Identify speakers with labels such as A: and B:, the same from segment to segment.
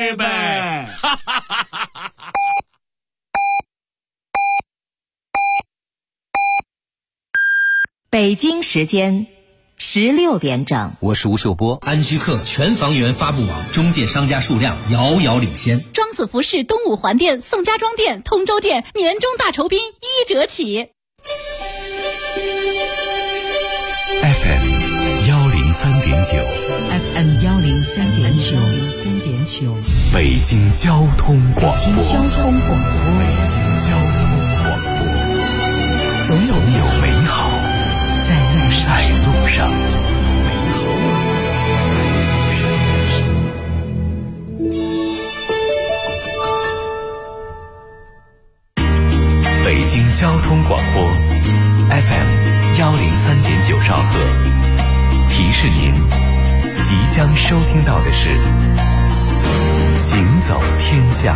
A: 拜拜。
B: 北京时间16点整，
C: 我是吴秀波。安居客全房源发布网中介商家数量遥遥领先。
D: 庄子服饰东五环店、宋家庄店、通州店年终大酬宾1折起。
E: FM 103.9
F: FM 103.9
E: 北京交通广播。
F: 北京交通广播，
E: 总有美好在路上。北京交通广播 FM 103.9兆赫，提示您即将收听到的是行走天下。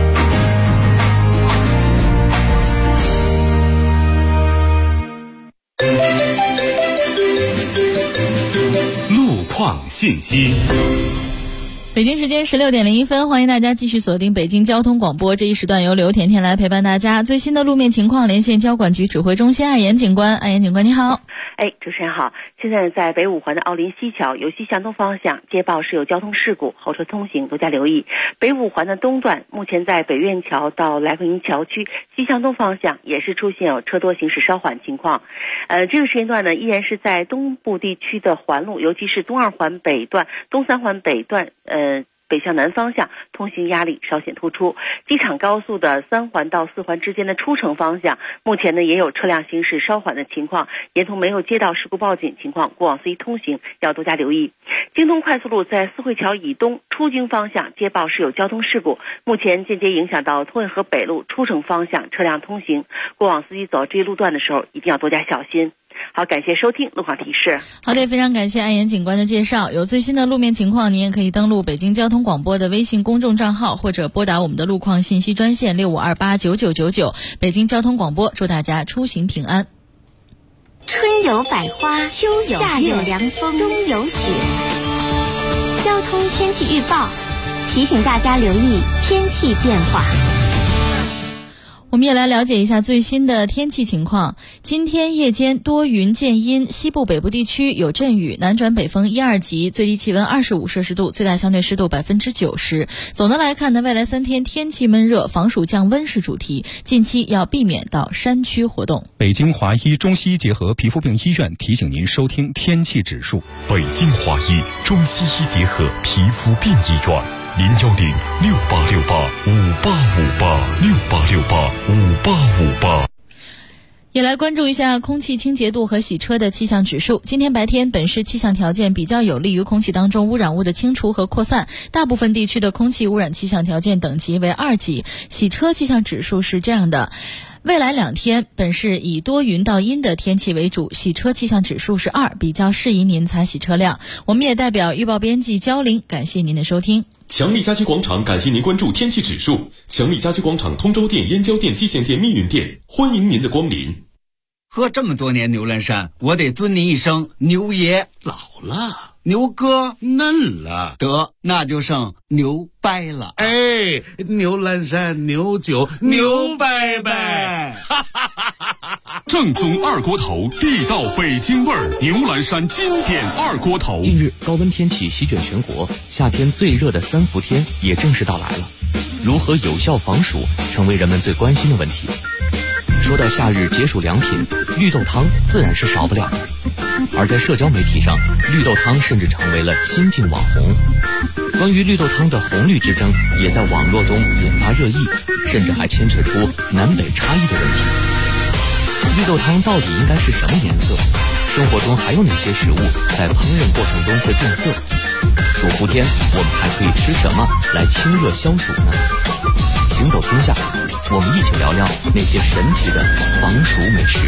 E: 路况信息。
G: 北京时间16点01分，欢迎大家继续锁定北京交通广播，这一时段由刘甜甜来陪伴大家。最新的路面情况，连线交管局指挥中心艾岩警官。艾岩警官你好。
H: 主持人好。现在在北五环的奥林西桥由西向东方向接报是有交通事故，后车通行多加留意。北五环的东段目前在北苑桥到来回营桥区西向东方向也是出现有车多行驶稍缓情况。这个时间段呢，依然是在东部地区的环路，尤其是东二环北段、东三环北段，北向南方向通行压力稍显突出。机场高速的3环到4环之间的出城方向，目前呢也有车辆行驶稍缓的情况，沿途没有接到事故报警情况，过往司机通行要多加留意。京通快速路在四惠桥以东出京方向接报是有交通事故，目前间接影响到通惠河北路出城方向车辆通行，过往司机走这一路段的时候一定要多加小心。好，感谢收听路况提示。
G: 好的，非常感谢艾岩警官的介绍。有最新的路面情况，您也可以登录北京交通广播的微信公众账号，或者拨打我们的路况信息专线65289999。北京交通广播，祝大家出行平安。
I: 春有百花，秋有夏有凉风，冬有雪。交通天气预报提醒大家留意天气变化。
G: 我们也来了解一下最新的天气情况。今天夜间多云见阴，西部北部地区有阵雨，南转北风1、2级，最低气温25摄氏度，最大相对湿度90%。总的来看呢，未来3天天气闷热，防暑降温是主题，近期要避免到山区活动。
J: 北京华医中西医结合皮肤病医院提醒您收听天气指数。
E: 北京华医中西医结合皮肤病医院。0106868585858
G: 也来关注一下空气清洁度和洗车的气象指数。今天白天本市气象条件比较有利于空气当中污染物的清除和扩散，大部分地区的空气污染气象条件等级为2级。洗车气象指数是这样的，未来2天本市以多云到阴的天气为主，洗车气象指数是2，比较适宜您采洗车辆。我们也代表预报编辑焦玲感谢您的收听。
K: 强力家居广场感谢您关注天气指数。强力家居广场通州店、燕郊店、蓟县店、密云店，欢迎您的光临。
A: 喝这么多年牛栏山，我得尊您一声牛爷。
L: 老了，
A: 牛哥
L: 嫩了，
A: 得那就剩牛掰了。
L: 哎，牛栏山牛酒牛掰掰。
K: 正宗二锅头，地道北京味儿，牛栏山经典二锅头。
M: 近日高温天气席卷全国，夏天最热的3伏天也正式到来了。如何有效防暑，成为人们最关心的问题。说到夏日解暑良品，绿豆汤自然是少不了的。而在社交媒体上，绿豆汤甚至成为了新晋网红。关于绿豆汤的红绿之争，也在网络中引发热议，甚至还牵扯出南北差异的问题。绿豆汤到底应该是什么颜色？生活中还有哪些食物在烹饪过程中会变色？暑伏天我们还可以吃什么来清热消暑呢？行走天下，我们一起聊聊那些神奇的防暑美食。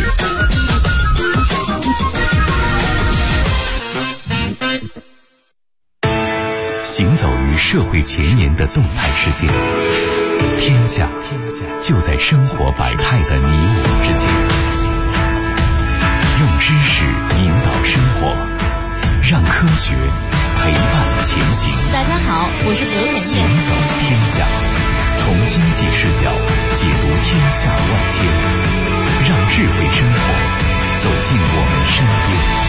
E: 行走于社会前沿的动态世界，天下就在生活百态的你我之间。用知识引导生活，让科学陪伴前行。
G: 大家好，我是刘甜甜。
E: 行走天下万千，让智慧生活走进我们身边。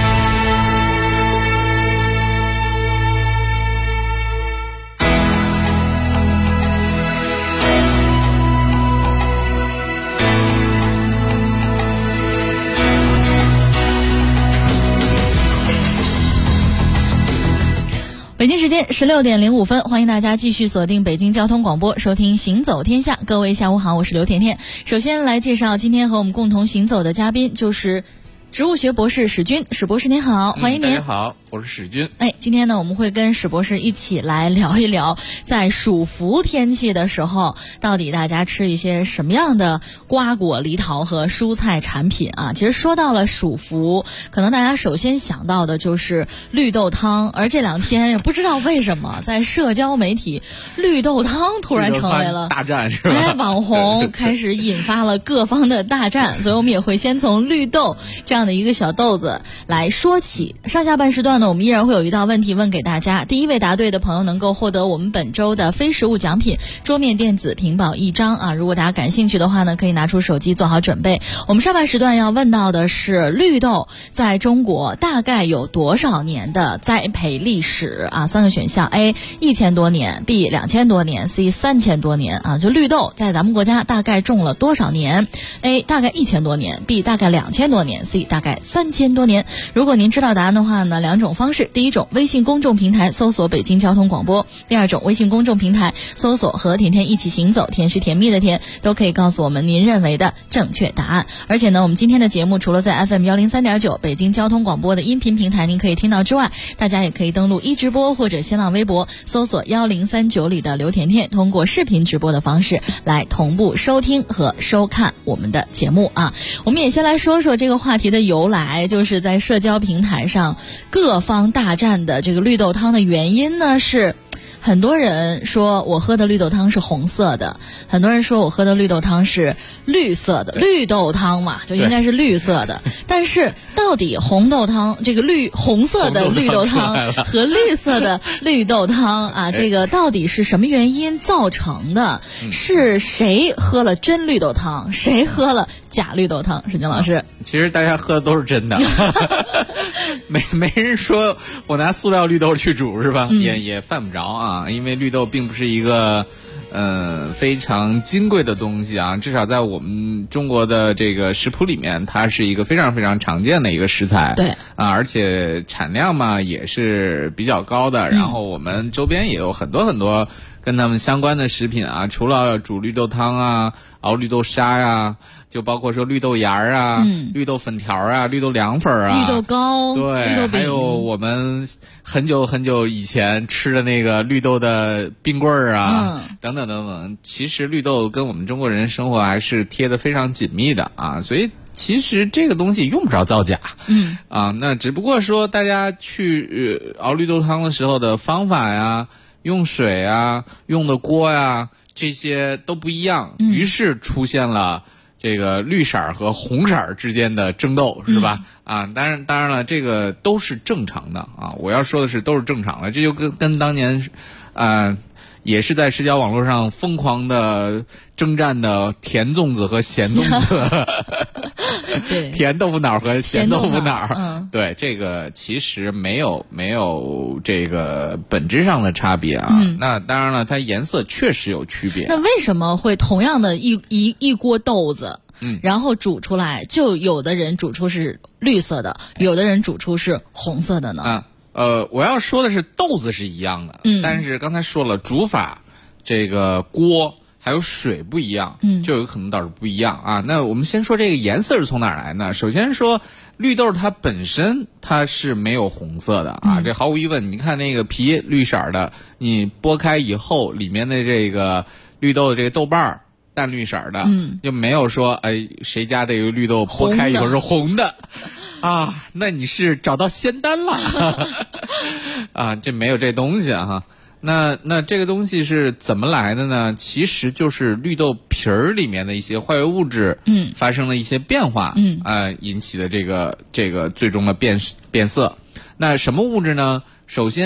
G: 北京时间16点05分，欢迎大家继续锁定北京交通广播，收听行走天下。各位下午好，我是刘甜甜。首先来介绍今天和我们共同行走的嘉宾，就是植物学博士史军。史博士您好，欢迎您。
F: 大家好，我是史军。
G: 今天呢，我们会跟史博士一起来聊一聊，在暑伏天气的时候，到底大家吃一些什么样的瓜果梨桃和蔬菜产品啊？其实说到了暑伏，可能大家首先想到的就是绿豆汤，而这两天也不知道为什么，在社交媒体，绿豆汤突然成为了
F: 大战，是吧？
G: 网红开始引发了各方的大战，所以我们也会先从绿豆这样的一个小豆子来说起。上下半时段呢，我们依然会有一道问题问给大家，第一位答对的朋友能够获得我们本周的非实物奖品桌面电子屏保1张啊！如果大家感兴趣的话呢，可以拿出手机做好准备。我们上半时段要问到的是绿豆在中国大概有多少年的栽培历史啊？3个选项 A 1000多年， B 2000多年， C 3000多年啊！就绿豆在咱们国家大概种了多少年？ A 大概1000多年， B 大概2000多年， C 大概3000多年。如果您知道答案的话呢，两种方式，第一种微信公众平台搜索北京交通广播，第二种微信公众平台搜索和甜甜一起行走，甜是甜蜜的甜，都可以告诉我们您认为的正确答案。而且呢，我们今天的节目除了在 FM 103.9北京交通广播的音频平台您可以听到之外，大家也可以登录直播或者新浪微博搜索1039里的刘甜甜，通过视频直播的方式来同步收听和收看我们的节目啊。我们也先来说说这个话题的由来，就是在社交平台上各方大战的这个绿豆汤的原因呢，是很多人说我喝的绿豆汤是红色的，很多人说我喝的绿豆汤是绿色的，绿豆汤嘛就应该是绿色的。但是到底红豆汤这个红色的绿豆汤和绿色的绿豆汤啊，这个到底是什么原因造成的？是谁喝了真绿豆汤，谁喝了假绿豆汤？史军老师，
F: 其实大家喝的都是真的，没人说我拿塑料绿豆去煮是吧？也犯不着啊，因为绿豆并不是一个非常金贵的东西啊，至少在我们中国的这个食谱里面，它是一个非常非常常见的一个食材。
G: 对
F: 啊，而且产量嘛也是比较高的，然后我们周边也有很多很多跟他们相关的食品啊，除了煮绿豆汤啊、熬绿豆沙呀，就包括说绿豆芽啊、绿豆粉条啊、绿豆凉粉啊、
G: 绿豆糕，
F: 对，
G: 绿豆饼，
F: 还有我们很久很久以前吃的那个绿豆的冰棍儿啊，等等等等。其实绿豆跟我们中国人生活还是贴得非常紧密的啊，所以其实这个东西用不着造假，那只不过说大家去熬绿豆汤的时候的方法呀、用水啊、用的锅呀，这些都不一样，于是出现了这个绿色和红色之间的争斗，是吧？当然了，这个都是正常的啊。我要说的是都是正常的，这就跟当年也是在社交网络上疯狂的征战的甜粽子和咸粽子
G: 对，
F: 甜豆腐脑和咸豆腐脑，对，这个其实没有这个本质上的差别啊。那当然了，它颜色确实有区别。
G: 那为什么会同样的一锅豆子，然后煮出来，就有的人煮出是绿色的，有的人煮出是红色的呢？
F: 我要说的是豆子是一样的，但是刚才说了煮法，这个锅还有水不一样，就有可能导致不一样啊。那我们先说这个颜色是从哪儿来呢？首先说绿豆它本身它是没有红色的啊，这毫无疑问。你看那个皮绿色的，你剥开以后里面的这个绿豆的这个豆瓣儿淡绿色的，就没有说谁家的一个绿豆剥开以后是红的。啊，那你是找到仙丹了啊？这没有这东西啊！那这个东西是怎么来的呢？其实就是绿豆皮儿里面的一些化学物质，发生了一些变化，引起的这个最终的变色。那什么物质呢？首先，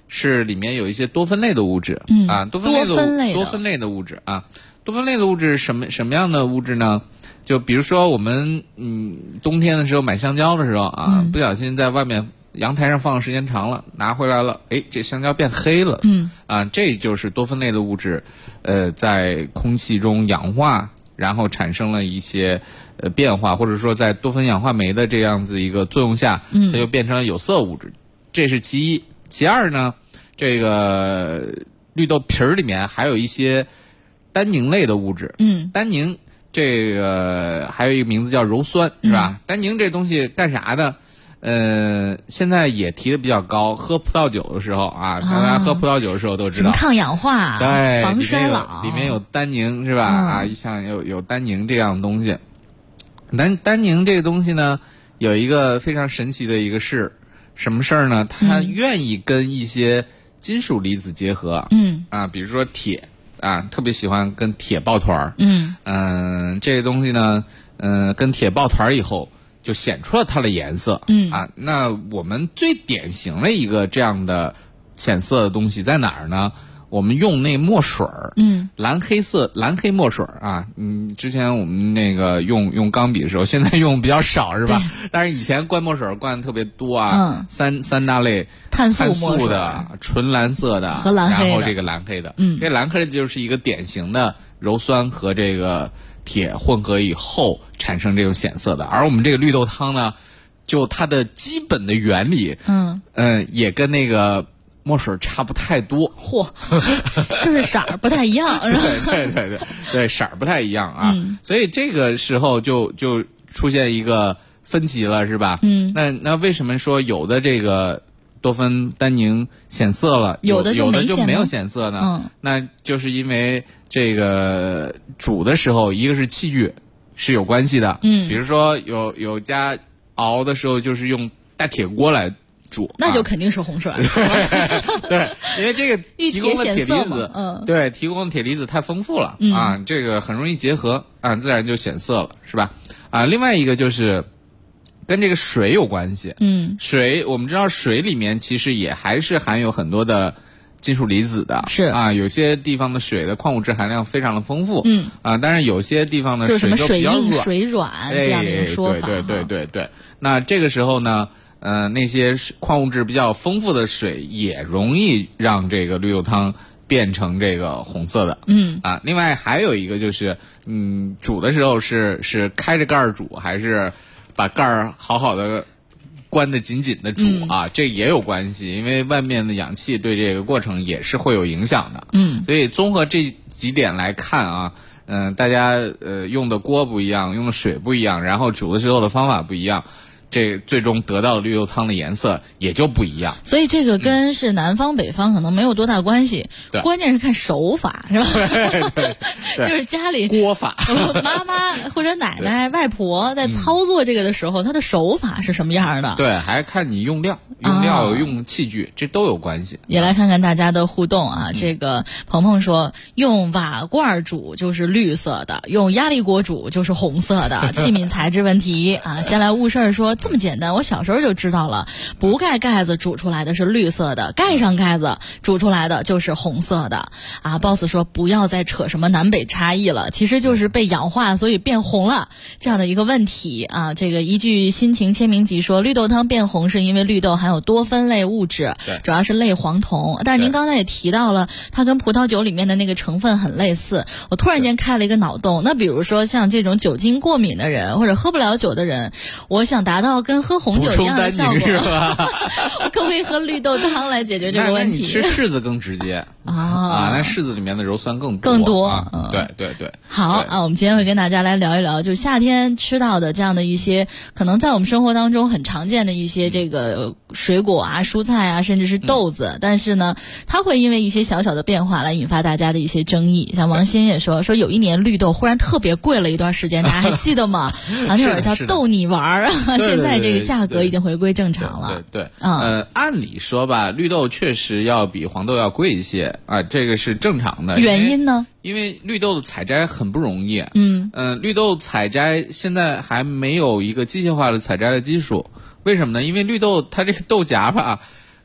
F: 是里面有一些多酚类的物质，多酚类的物质啊。多酚类的物质什么样的物质呢？就比如说我们冬天的时候买香蕉的时候啊，不小心在外面阳台上放的时间长了，拿回来了，这香蕉变黑了，这就是多酚类的物质，在空气中氧化，然后产生了一些变化，或者说在多酚氧化酶的这样子一个作用下，它就变成了有色物质，这是其一。其二呢，这个绿豆皮儿里面还有一些单宁类的物质，单宁这个还有一个名字叫鞣酸，是吧？单宁这东西干啥的？现在也提的比较高。喝葡萄酒的时候啊，大家喝葡萄酒的时候都知道，
G: 抗氧化、
F: 对，
G: 防衰老，
F: 里面有单宁，是吧？像有单宁这样的东西。单宁这个东西呢，有一个非常神奇的一个事，什么事儿呢？它愿意跟一些金属离子结合，比如说铁。特别喜欢跟铁抱团这个东西呢，跟铁抱团以后就显出了它的颜色，那我们最典型的一个这样的显色的东西在哪儿呢？我们用那墨水蓝黑墨水之前我们那个用钢笔的时候，现在用比较少，是吧？但是以前灌墨水灌的特别多三大类：碳素的、纯蓝色的和蓝黑的，然后这个蓝黑的。这蓝黑的就是一个典型的鞣酸和这个铁混合以后产生这种显色的。而我们这个绿豆汤呢，就它的基本的原理，也跟那个墨水差不太多，
G: 就是色儿不太一样，
F: 对，色儿不太一样啊，所以这个时候就出现一个分歧了，是吧？那为什么说有的这个多酚单宁显色了，有的就没有显色呢？那就是因为这个煮的时候，一个是器具是有关系的，比如说有家熬的时候就是用大铁锅来煮，
G: 那就肯定是红水。
F: 对，因为这个提供的铁离子，对，提供的铁离子太丰富了这个很容易结合自然就显色了，是吧？另外一个就是跟这个水有关系。水我们知道水里面其实也还是含有很多的金属离子的，
G: 是
F: 有些地方的水的矿物质含量非常的丰富，当然有些地方的
G: 水就比较
F: 软，
G: 水软这样的一个说法。
F: 对。那这个时候呢，那些矿物质比较丰富的水也容易让这个绿豆汤变成这个红色的。另外还有一个就是，煮的时候是开着盖儿煮，还是把盖儿好好的关得紧紧的煮这也有关系，因为外面的氧气对这个过程也是会有影响的。所以综合这几点来看大家用的锅不一样，用的水不一样，然后煮的时候的方法不一样，这最终得到的绿豆汤的颜色也就不一样。
G: 所以这个跟是南方北方可能没有多大关系，关键是看手法，是吧？
F: 对，
G: 就是家里
F: 锅法，
G: 妈妈或者奶奶、外婆在操作这个的时候，她的手法是什么样的？
F: 对，还看你用料、用器具，这都有关系。
G: 也来看看大家的互动这个鹏鹏说，用瓦罐煮就是绿色的，用压力锅煮就是红色的，器皿材质问题先来误事儿说，这么简单，我小时候就知道了，不盖盖子煮出来的是绿色的，盖上盖子煮出来的就是红色的boss 说不要再扯什么南北差异了，其实就是被氧化所以变红了这样的一个问题这个一句心情签名集说，绿豆汤变红是因为绿豆含有多酚类物质，主要是类黄酮，但是您刚才也提到了它跟葡萄酒里面的那个成分很类似，我突然间开了一个脑洞，那比如说像这种酒精过敏的人或者喝不了酒的人，我想达到跟喝红酒一样的效果，我可不可以喝绿豆汤来解决这个问题？
F: 那你吃柿子更直接那柿子里面的鞣酸更多对。
G: 好我们今天会跟大家来聊一聊，就是夏天吃到的这样的一些可能在我们生活当中很常见的一些这个水果蔬菜甚至是豆子，但是呢它会因为一些小小的变化来引发大家的一些争议。像王鑫也说有一年绿豆忽然特别贵了一段时间，大家还记得吗？那会儿叫逗你玩现在这个价格已经回归正常了。
F: 对按理说吧，绿豆确实要比黄豆要贵一些这个是正常的。
G: 原因呢？
F: 因为绿豆的采摘很不容易。绿豆采摘现在还没有一个机械化的采摘的技术。为什么呢？因为绿豆它这个豆荚吧，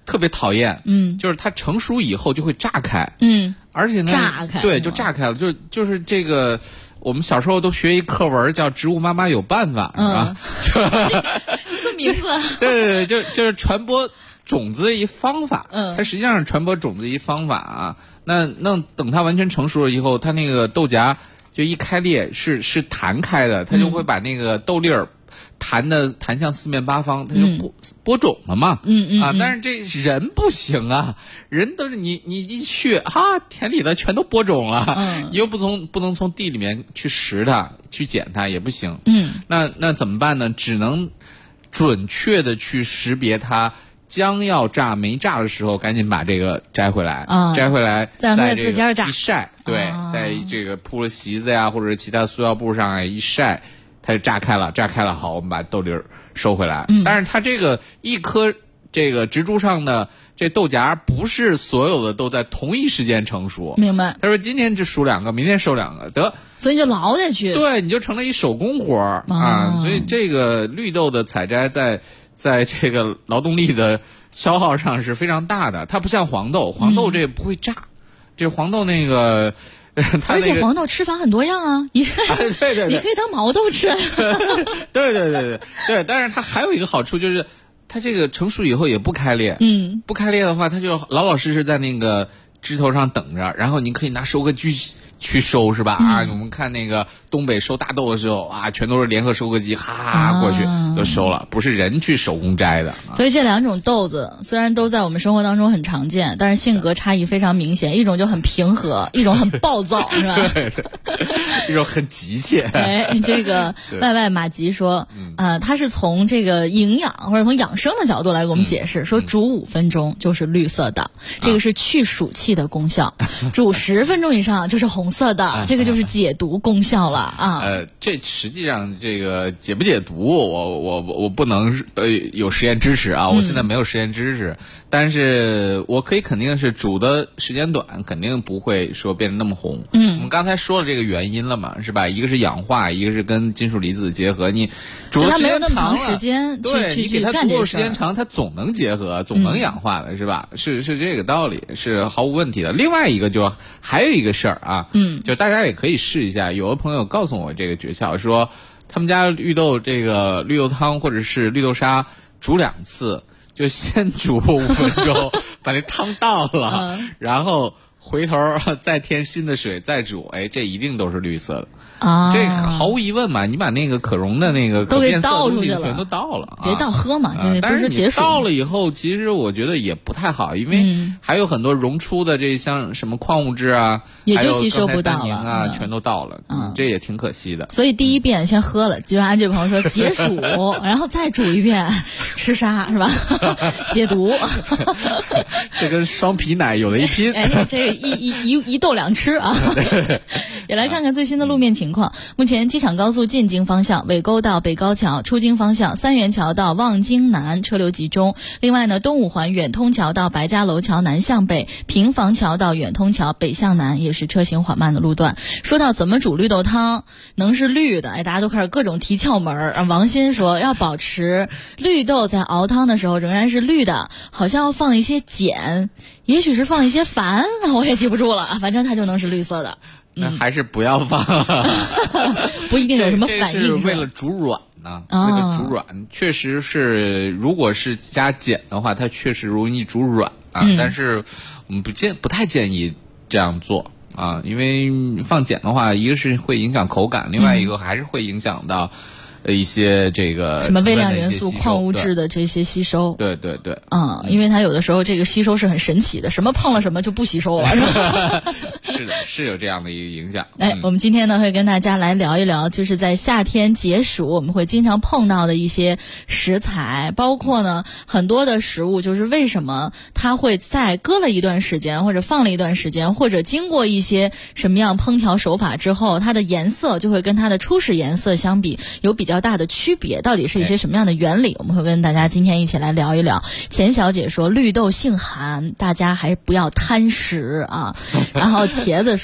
F: 特别讨厌，就是它成熟以后就会炸开，而且呢，
G: 炸开，
F: 对，就炸开了，就是这个，我们小时候都学一课文叫《植物妈妈有办法》，是吧？
G: 这个名字，
F: 对，就是传播种子的一方法，它实际上是传播种子一方法啊。那等它完全成熟了以后，它那个豆荚就一开裂是弹开的，它就会把那个豆粒儿弹向四面八方，它就播种了嘛。但是这人不行啊，人都是你一去田里的全都播种了，你又不能从地里面去拾它去捡它也不行。那怎么办呢？只能准确的去识别它将要炸没炸的时候，赶紧把这个摘回来，摘回来
G: 再
F: 在
G: 自家炸
F: 一晒，对，在这个铺了席子呀或者其他塑料布上一晒，它就炸开了，好，我们把豆粒儿收回来。但是它这个一颗这个植株上的这豆荚不是所有的都在同一时间成熟，
G: 明白？
F: 他说今天就数2个，明天收2个，得，
G: 所以就劳下去，
F: 对，你就成了一手工活啊。所以这个绿豆的采摘在这个劳动力的消耗上是非常大的，它不像黄豆这不会炸，这黄豆那个。
G: 而且黄豆吃法很多样啊，
F: 对，
G: 你可以当毛豆吃。
F: 对，但是它还有一个好处就是，它这个成熟以后也不开裂，不开裂的话，它就老老实实在那个枝头上等着，然后你可以拿收割机去收，是吧？我们看那个东北收大豆的时候全都是联合收割机过去都收了，不是人去手工摘的。
G: 所以这2种豆子虽然都在我们生活当中很常见，但是性格差异非常明显，一种就很平和，一种很暴躁，是吧？
F: 对，一种很急切。
G: 这个外马吉说，他是从这个营养或者从养生的角度来给我们解释，说煮5分钟就是绿色的，这个是去暑气的功效；煮10分钟以上就是红色的，这个就是解毒功效了啊。
F: 这实际上这个解不解毒，我不能有实验知识啊，我现在没有实验知识，但是我可以肯定是煮的时间短，肯定不会说变得那么红。我们刚才说了这个原因了嘛，是吧？一个是氧化，一个是跟金属离子结合，你煮的时间长了，对，你给它足够时间长，它总能结合，总能氧化的，是吧？是这个道理，是毫无问题的。另外一个就还有一个事儿啊，就大家也可以试一下。有的朋友告诉我这个诀窍，说他们家绿豆这个绿豆汤或者是绿豆沙煮2次，就先煮5分钟，把那汤倒了，然后回头再添新的水再煮，这一定都是绿色的。这毫无疑问嘛，你把那个可溶的那个可变色的东西全都倒了，
G: 别倒喝嘛，
F: 但是你倒了以后，其实我觉得也不太好，因为还有很多溶出的这像什么矿物质啊，
G: 也就吸收不到
F: 了啊，全都倒了，这也挺可惜的。
G: 所以第一遍先喝了，吉安安这朋友说解暑，然后再煮一遍吃沙是吧？解毒，
F: 这跟双皮奶有的一拼。
G: 这个一豆2吃啊。也来看看最新的路面情况。目前机场高速进京方向尾沟到北高桥，出京方向三元桥到望京南车流集中。另外呢，东五环远通桥到白家楼桥南向北，平房桥到远通桥北向南也是车行缓慢的路段。说到怎么煮绿豆汤能是绿的，大家都开始各种提窍门。王鑫说要保持绿豆在熬汤的时候仍然是绿的，好像要放一些碱，也许是放一些矾，我也记不住了，反正它就能是绿色的。
F: 那还是不要放，
G: 不一定有什么反应。
F: 这是为了煮软呢，为了煮软，确实是，如果是加碱的话，它确实容易煮软啊。但是我们不太建议这样做啊，因为放碱的话，一个是会影响口感，另外一个还是会影响到一些这个
G: 什么微量元素、矿物质的这些吸收。
F: 对对对，
G: 因为它有的时候这个吸收是很神奇的，什么碰了什么就不吸收了，是吧？
F: 是的，是有这样的一个影响。
G: 我们今天呢会跟大家来聊一聊，就是在夏天解暑我们会经常碰到的一些食材，包括呢很多的食物，就是为什么它会在搁了一段时间，或者放了一段时间，或者经过一些什么样烹调手法之后，它的颜色就会跟它的初始颜色相比有比较大的区别，到底是一些什么样的原理，我们会跟大家今天一起来聊一聊。钱小姐说绿豆性寒，大家还不要贪食啊。然后茄子说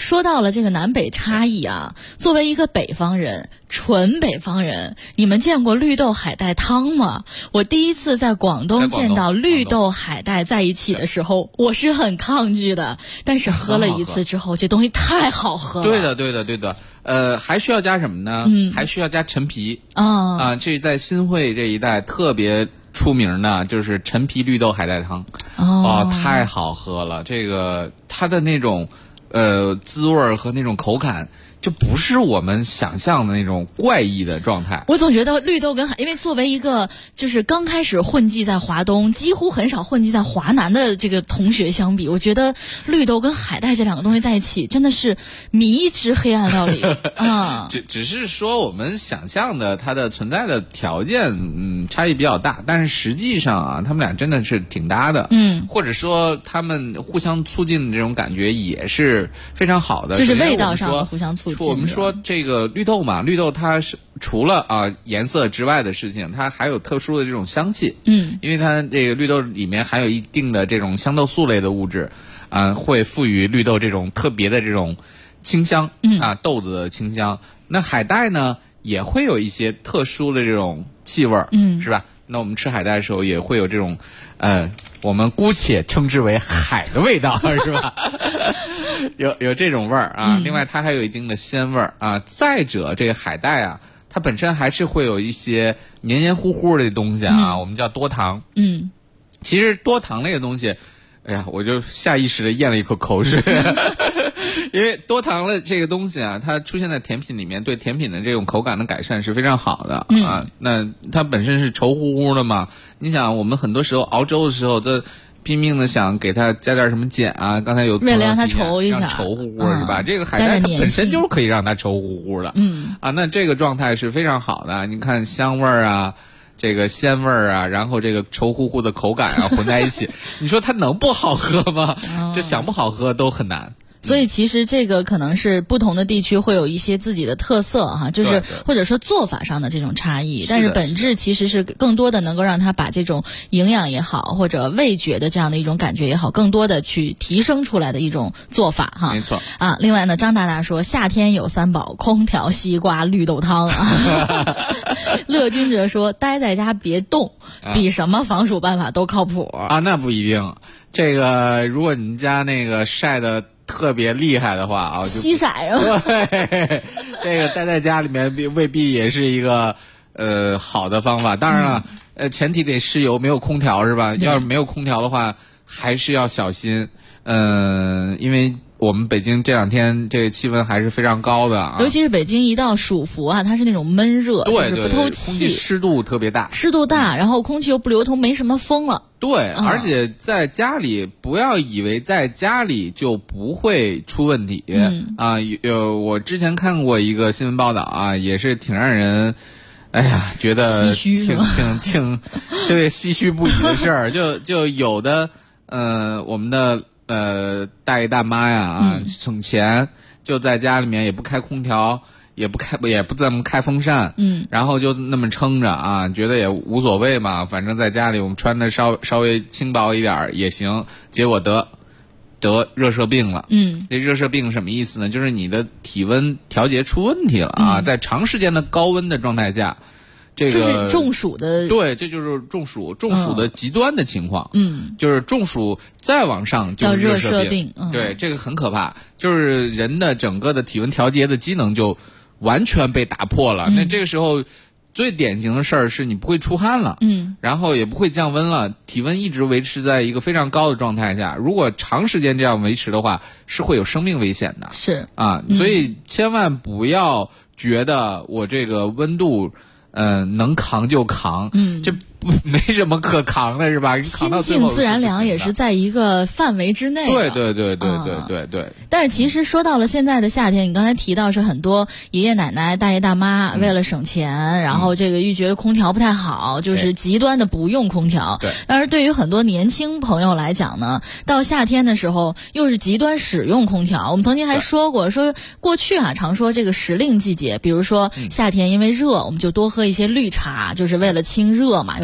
G: 说到了这个南北差异啊，作为一个北方人，纯北方人，你们见过绿豆海带汤吗？我第一次在广东见到绿豆海带在一起的时候，我是很抗拒的，但是喝了一次之后，这东西太好喝了。
F: 对的。还需要加什么呢？还需要加陈皮这在新会这一带特别出名的就是陈皮绿豆海带汤。太好喝了！这个它的那种滋味和那种口感，就不是我们想象的那种怪异的状态。
G: 我总觉得绿豆跟因为作为一个就是刚开始混迹在华东，几乎很少混迹在华南的这个同学相比，我觉得绿豆跟海带这两个东西在一起，真的是迷之黑暗料理
F: 只是说我们想象的它的存在的条件差异比较大，但是实际上啊，他们俩真的是挺搭的。或者说他们互相促进的这种感觉也是非常好的，
G: 就是味道上的互相促进。
F: 我们说这个绿豆嘛，绿豆它是除了颜色之外的事情，它还有特殊的这种香气。因为它这个绿豆里面含有一定的这种香豆素类的物质，会赋予绿豆这种特别的这种清香，豆子的清香。那海带呢，也会有一些特殊的这种气味，是吧？那我们吃海带的时候也会有这种，我们姑且称之为海的味道，是吧？有这种味儿啊。另外它还有一定的鲜味儿啊。再者，这个海带啊，它本身还是会有一些黏黏糊糊的东西啊，我们叫多糖。其实多糖类的东西，哎呀，我就下意识的咽了一口口水。因为多糖的这个东西啊，它出现在甜品里面，对甜品的这种口感的改善是非常好的啊。那它本身是稠乎乎的嘛，你想我们很多时候熬粥的时候都拼命的想给它加点什么碱啊，刚才有
G: 为了让它稠一下，
F: 让稠乎乎是吧？这个海带它本身就是可以让它稠乎乎的。那这个状态是非常好的。你看香味儿啊，这个鲜味儿啊，然后这个稠乎乎的口感啊混在一起，你说它能不好喝吗？就想不好喝都很难。
G: 所以其实这个可能是不同的地区会有一些自己的特色哈，就是或者说做法上的这种差异，但是本质其实是更多的能够让它把这种营养也好，或者味觉的这样的一种感觉也好，更多的去提升出来的一种做法哈。
F: 没错
G: 啊。另外呢，张大大说夏天有三宝：空调、西瓜、绿豆汤啊。乐君哲说待在家别动，比什么防暑办法都靠谱
F: 啊。那不一定，这个如果你们家那个晒的特别厉害的话啊，就
G: 西晒啊。
F: 对，这个待在家里面未必也是一个好的方法。当然了，前提得是没有空调是吧？要是没有空调的话，还是要小心。因为我们北京这两天这个气温还是非常高的啊，
G: 尤其是北京一到暑伏啊，它是那种闷热，
F: 对，
G: 就是不透气，
F: 空气湿度特别大，
G: 然后空气又不流通，没什么风了。
F: 对，而且在家里不要以为在家里就不会出问题。我之前看过一个新闻报道啊，也是挺让人觉得挺对唏嘘不已的事儿。就有的我们的大爷大妈呀省钱，就在家里面也不开空调，也不怎么开风扇，然后就那么撑着啊，觉得也无所谓嘛，反正在家里我们穿的稍微轻薄一点也行，结果得热射病了。这热射病什么意思呢？就是你的体温调节出问题了啊，在长时间的高温的状态下，这
G: 是中暑的。
F: 对，这就是中暑的极端的情况。就是中暑再往上就是热射病。对，这个很可怕，就是人的整个的体温调节的机能就完全被打破了。那这个时候最典型的事儿是你不会出汗了，然后也不会降温了，体温一直维持在一个非常高的状态下，如果长时间这样维持的话，是会有生命危险的。
G: 是
F: 啊，所以千万不要觉得我这个温度能扛就扛，这没什么可扛的是吧？
G: 心静自然凉也是在一个范围之内。
F: 对。
G: 但是其实说到了现在的夏天，你刚才提到是很多爷爷奶奶、大爷大妈为了省钱，然后这个又觉得空调不太好，就是极端的不用空调。
F: 对。
G: 但是对于很多年轻朋友来讲呢，到夏天的时候又是极端使用空调。我们曾经还说过，说过去常说这个时令季节，比如说夏天因为热，我们就多喝一些绿茶，就是为了清热嘛，有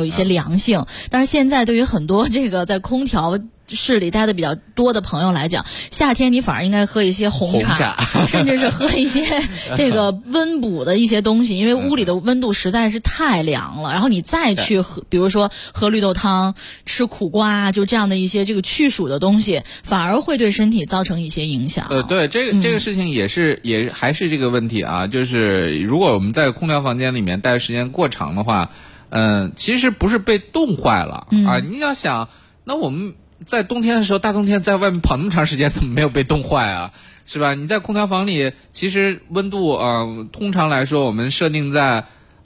G: 一些凉性。但是现在对于很多这个在空调室里待的比较多的朋友来讲，夏天你反而应该喝一些红茶甚至是喝一些这个温补的一些东西，因为屋里的温度实在是太凉了。然后你再去喝，比如说喝绿豆汤、吃苦瓜，就这样的一些这个去暑的东西，反而会对身体造成一些影响。
F: 对，这个事情也还是这个问题啊，就是如果我们在空调房间里面待的时间过长的话，其实不是被冻坏了啊。你要想，那我们在冬天的时候，大冬天在外面跑那么长时间，怎么没有被冻坏啊？是吧？你在空调房里，其实温度通常来说我们设定在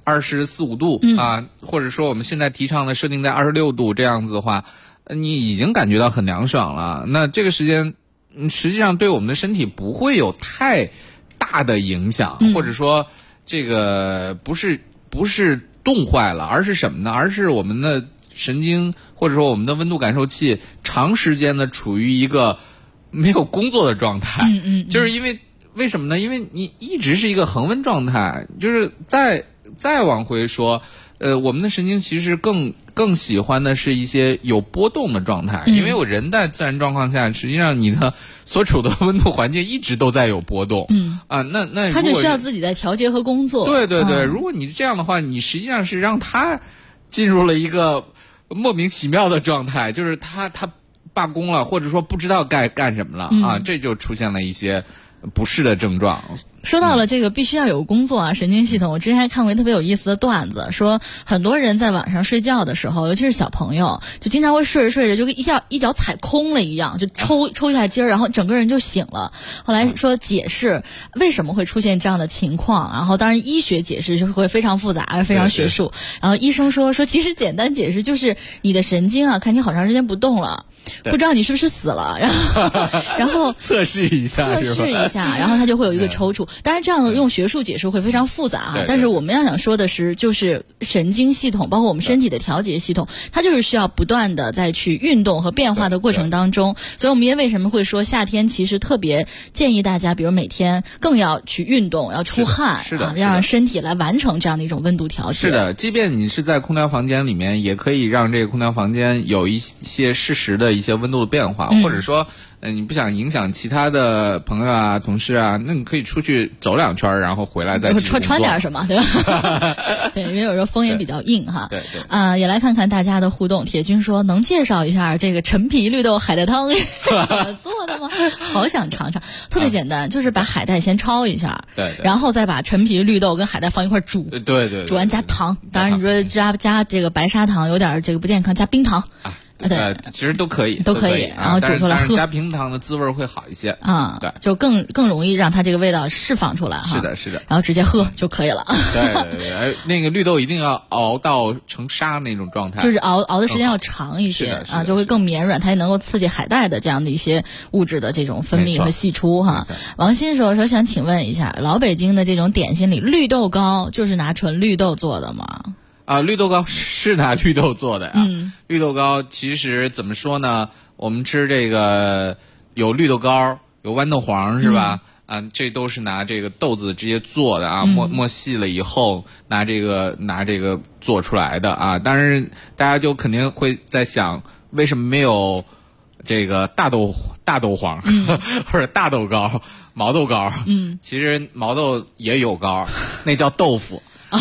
F: 24、25度啊，或者说我们现在提倡的设定在26度这样子的话，你已经感觉到很凉爽了。那这个时间实际上对我们的身体不会有太大的影响，或者说这个不是冻坏了，而是什么呢？而是我们的神经或者说我们的温度感受器长时间的处于一个没有工作的状态。就是因为什么呢？因为你一直是一个恒温状态。就是再往回说，我们的神经其实更喜欢的是一些有波动的状态。因为我人在自然状况下，实际上你的所处的温度环境一直都在有波动。那
G: 他就需要自己在调节和工作。
F: 对，如果你这样的话，你实际上是让他进入了一个莫名其妙的状态，就是他罢工了，或者说不知道该干什么了啊，这就出现了一些不适的症状。
G: 说到了这个必须要有工作啊，神经系统，我之前还看过一个特别有意思的段子，说很多人在晚上睡觉的时候，尤其是小朋友，就经常会睡着睡着就跟一脚踩空了一样，就抽一下筋儿，然后整个人就醒了。后来说解释为什么会出现这样的情况，然后当然医学解释就会非常复杂，非常学术。然后医生说其实简单解释就是你的神经啊，看你好长时间不动了，不知道你是不是死了，然后
F: 测试一下，
G: 然后它就会有一个抽搐。当然这样用学术解释会非常复杂啊，但是我们要想说的是，就是神经系统包括我们身体的调节系统，它就是需要不断的在去运动和变化的过程当中。所以我们也为什么会说夏天其实特别建议大家，比如每天更要去运动，要出汗，要让身体来完成这样的一种温度调节。
F: 是的，即便你是在空调房间里面，也可以让这个空调房间有一些适时的一些温度的变化，或者说你不想影响其他的朋友啊、同事啊，那你可以出去走2圈，然后回来再
G: 穿点什么，对吧？对，因为有时候风也比较硬哈。
F: 对。
G: 也来看看大家的互动。铁军说，能介绍一下这个陈皮绿豆海带汤是怎么做的吗？好想尝尝。特别简单，就是把海带先焯一下，
F: 对，
G: 然后再把陈皮、绿豆跟海带放一块煮，
F: 对，
G: 煮完加糖。当然你说加这个白砂糖有点这个不健康，加冰糖。对，
F: 其实都可以，
G: 然后煮出来喝，
F: 加冰糖的滋味会好一些
G: 啊，
F: 对，
G: 就更容易让它这个味道释放出来哈。
F: 是的，
G: 然后直接喝就可以了。
F: 对，那个绿豆一定要熬到成沙那种状态，
G: 就是熬的时间要长一些啊，就会更绵软，它也能够刺激海带的这样的一些物质的这种分泌和析出哈。王鑫说想请问一下，老北京的这种点心里，绿豆糕就是拿纯绿豆做的吗？
F: 绿豆糕是拿绿豆做的呀。绿豆糕其实怎么说呢？我们吃这个有绿豆糕，有豌豆黄是吧？这都是拿这个豆子直接做的啊，磨细了以后拿这个做出来的啊。当然大家就肯定会在想，为什么没有这个大豆黄或者大豆糕、毛豆糕？其实毛豆也有糕，那叫豆腐。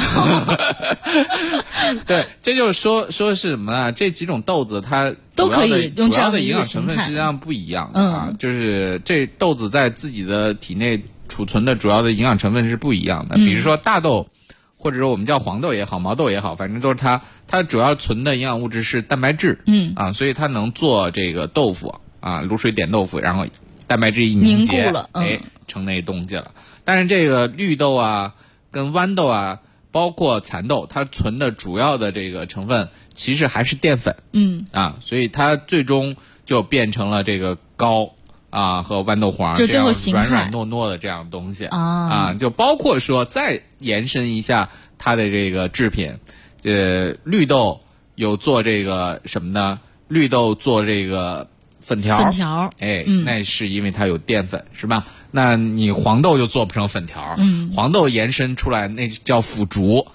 F: 对，这就是说是什么呢？这几种豆子它
G: 都可以用这样的
F: 营养成分实际上不一样啊，就是这豆子在自己的体内储存的主要的营养成分是不一样的。比如说大豆，或者说我们叫黄豆也好，毛豆也好，反正都是它主要存的营养物质是蛋白质，所以它能做这个豆腐啊，卤水点豆腐，然后蛋白质一凝结
G: 了，
F: 成那东西了。但是这个绿豆啊，跟豌豆啊，包括蚕豆，它存的主要的这个成分其实还是淀粉，所以它最终就变成了这个糕啊和豌豆黄这样软软糯糯的这样东西就包括说再延伸一下它的这个制品，绿豆有做这个什么呢？绿豆做这个粉条，那是因为它有淀粉，是吧？那你黄豆就做不成粉条，黄豆延伸出来那叫腐竹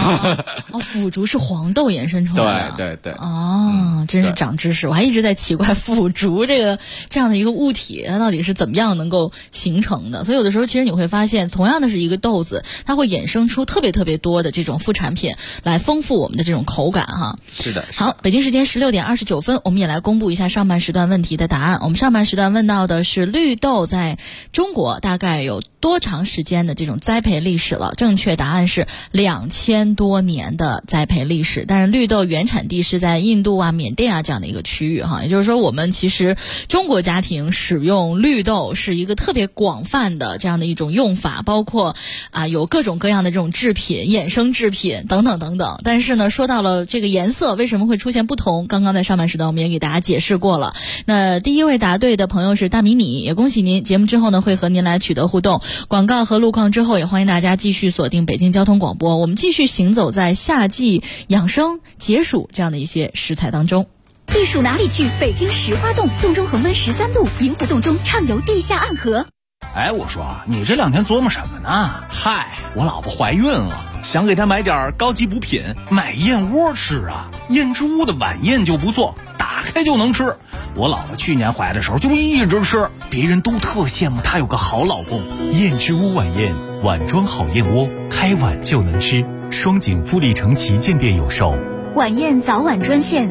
G: 腐竹是黄豆延伸出来的。
F: 对对对。
G: 真是长知识。我还一直在奇怪腐竹这样的一个物体，它到底是怎么样能够形成的。所以有的时候其实你会发现，同样的是一个豆子，它会衍生出特别多的这种副产品，来丰富我们的这种口感哈。
F: 是的。
G: 好，北京时间16点29分，我们也来公布一下上半时段问题的答案。我们上半时段问到的是绿豆在中国大概有多长时间的这种栽培历史了？正确答案是2000多年的栽培历史。但是绿豆原产地是在印度啊、缅甸啊这样的一个区域哈，也就是说我们其实中国家庭使用绿豆是一个特别广泛的这样的一种用法，包括有各种各样的这种制品、衍生制品等等等等。但是呢，说到了这个颜色为什么会出现不同，刚刚在上半时段我们也给大家解释过了。那第一位答对的朋友是大米米，也恭喜您，节目之后呢会和您来取得互动。广告和路况之后，也欢迎大家继续锁定北京交通广播，我们继续行走在夏季养生解暑这样的一些食材当中。
D: 避暑哪里去？北京石花洞，洞中恒温13度，银湖洞中畅游地下暗河。
N: 哎，我说你这2天琢磨什么呢？嗨，我老婆怀孕了，想给她买点高级补品，买燕窝吃啊。燕之屋的晚宴就不错，打开就能吃。我老婆去年怀的时候就一直吃，别人都特羡慕她有个好老公。
O: 燕之屋晚宴，碗装好燕窝，开碗就能吃。双井富力城旗舰店有售。
D: 晚宴早晚专线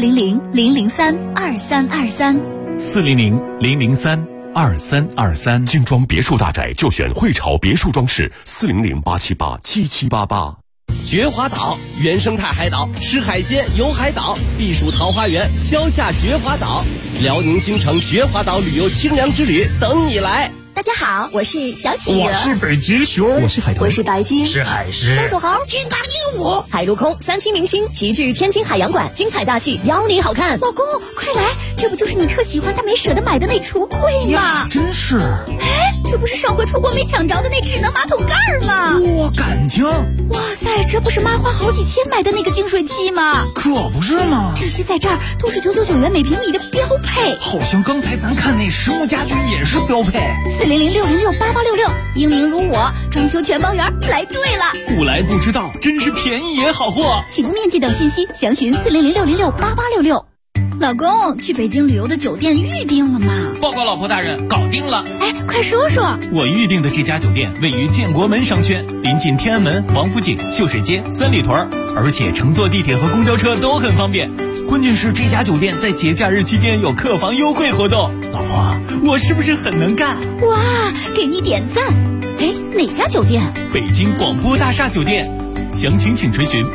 O: 400-003-2323，400-003-2323。
K: 精装别墅大宅就选汇潮别墅装饰，400-878-7788。
C: 绝华岛原生态海岛，吃海鲜游海岛，避暑桃花源消夏绝华岛，辽宁新城绝华岛旅游清凉之旅等你来。
D: 大家好，我是小企鹅，
L: 我是北极熊，
O: 我是海豚，
D: 我是白鲸，
L: 是海狮，
D: 东土豪，金刚鹦鹉，海陆空3期明星齐聚天津海洋馆，精彩大戏邀你好看。老公，快来，这不就是你特喜欢但没舍得买的那橱柜吗？
N: 真是。
D: 哎，这不是上回出国没抢着的那智能马桶盖吗？
N: 我感情。
D: 哇塞，这不是妈花好几千买的那个净水器吗？
N: 可不是吗？
D: 这些在这儿都是999元每平米的标配。
N: 好像刚才咱看那实木家居也是标配。
D: 400-606-8866，英明如我，装修全包圆，来对了。
N: 不来不知道，真是便宜也好货。
D: 起步面积等信息详询400-606-8866。老公，去北京旅游的酒店预定了吗？
N: 报告老婆大人，搞定了。
D: 哎，快说说。
O: 我预定的这家酒店位于建国门商圈，临近天安门、王府井、秀水街、三里屯，而且乘坐地铁和公交车都很方便。关键是这家酒店在节假日期间有客房优惠活动。老婆，我是不是很能干？
D: 哇，给你点赞。哎，哪家酒店？
O: 北京广播大厦酒店。详情请垂询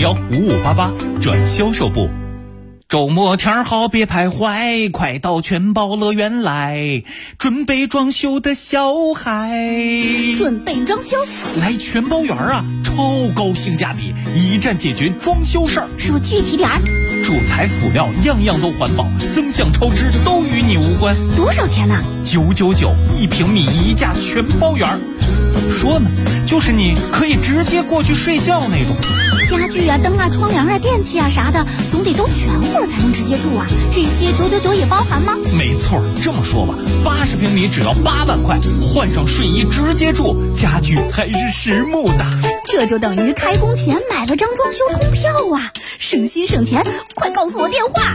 O: 8501-5588转销售部。
N: 周末天好别徘徊，快到全宝乐园来，准备装修的小孩。
D: 准备装修？
N: 来全宝园啊，超高性价比，一站解决装修事儿。
D: 说具体点儿。
N: 主材辅料样样都环保，增项超支都与你无关。
D: 多少钱呢
N: ？999，1平米1价全包圆。怎么说呢？就是你可以直接过去睡觉那种。
D: 家具啊、灯啊、窗帘啊、电器啊啥的，总得都全乎了才能直接住啊。这些999也包含吗？
N: 没错，这么说吧，80平米只要8万块，换上睡衣直接住，家具还是实木的。
D: 这就等于开工前买了张装修通票啊，省心省钱。快告诉我电话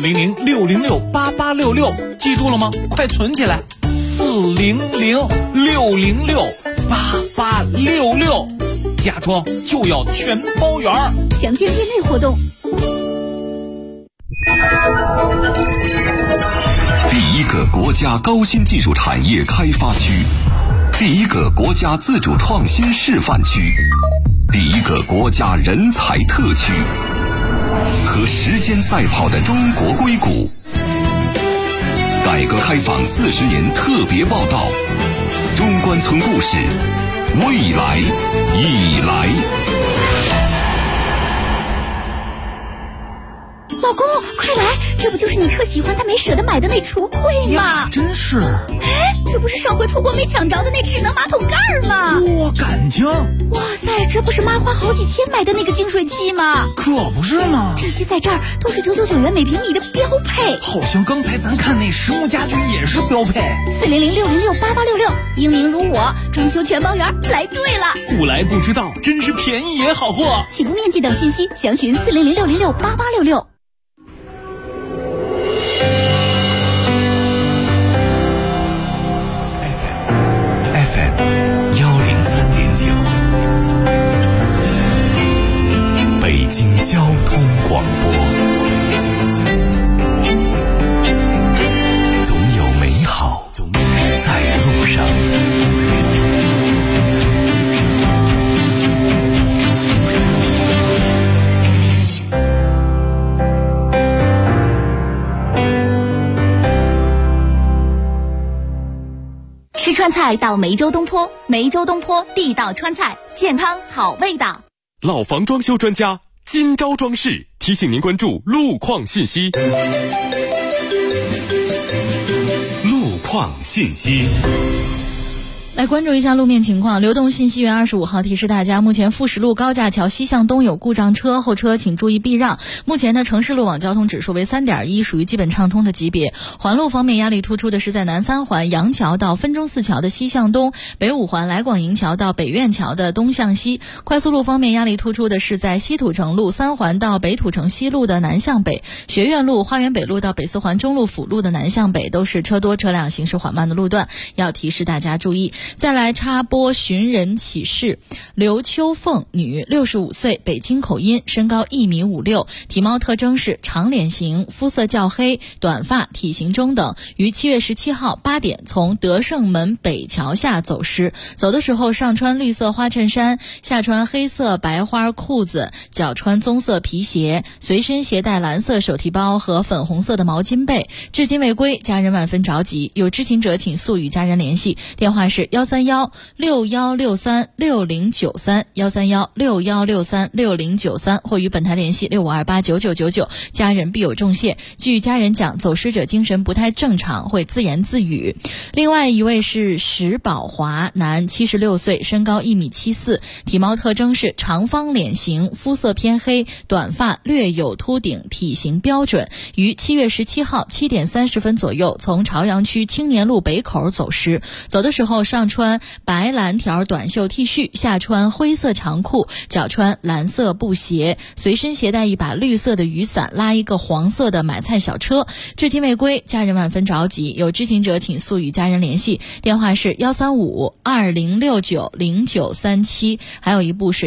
N: 400-606-8866，记住了吗？快存起来，400-606-8866，家装就要全包圆。
D: 详见店内活动。
E: 第一个国家高新技术产业开发区，第一个国家自主创新示范区，第一个国家人才特区，和时间赛跑的中国硅谷。改革开放40年特别报道，中关村故事，未来已来。
D: 老公，快快来，这不就是你特喜欢但没舍得买的那橱柜吗？
N: 真是。
D: 哎，这不是上回出国没抢着的那智能马桶盖吗？
N: 哇，感情！
D: 哇塞，这不是妈花好几千买的那个净水器吗？
N: 可不是吗？
D: 这些在这儿都是999元每平米的标配。
N: 好像刚才咱看那实木家居也是标配。
D: 400-606-8866，英明如我，装修全包圆，来对了。
O: 不来不知道，真是便宜也好货。
D: 起步面积等信息详询400-606-8866。
E: 北京交通广播，总有美好在路上。
D: 吃川菜到梅州东坡，梅州东坡地道川菜，健康好味道。
K: 老房装修专家金招装饰提醒您关注路况信息。
E: 路况信息。
G: 来关注一下路面情况。流动信息源25号提示大家，目前富石路高架桥西向东有故障车，后车请注意避让。目前的城市路网交通指数为 3.1， 属于基本畅通的级别。环路方面，压力突出的是在南三环杨桥到分钟寺桥的西向东，北五环来广营桥到北苑桥的东向西。快速路方面，压力突出的是在西土城路3环到北土城西路的南向北，学院路、花园北路到北四环中路辅路的南向北都是车多车辆行驶缓慢的路段，要提示大家注意。再来插播寻人启事，刘秋凤，女，65岁，北京口音，身高1.56米，体貌特征是长脸型，肤色较黑，短发，体型中等，于7月17号8点从德胜门北桥下走失，走的时候上穿绿色花衬衫，下穿黑色白花裤子，脚穿棕色皮鞋，随身携带蓝色手提包和粉红色的毛巾被，至今未归，家人万分着急，有知情者请速与家人联系，电话是131-6163-6093 131-6163-6093，或与本台联系65289999，家人必有重谢。据家人讲，走失者精神不太正常，会自言自语。另外一位是石宝华，男，76岁，身高1.74米，体貌特征是长方脸型，肤色偏黑，短发，略有秃顶，体型标准，于7月17号7点30分左右从朝阳区青年路北口走失，走的时候上穿白蓝条短袖 T 恤，下穿灰色长裤，脚穿蓝色布鞋，随身携带一把绿色的雨伞，拉一个黄色的买菜小车，至今未归，家人万分着急，有知情者请速与家人联系，电话是135-2069-0937，还有一部是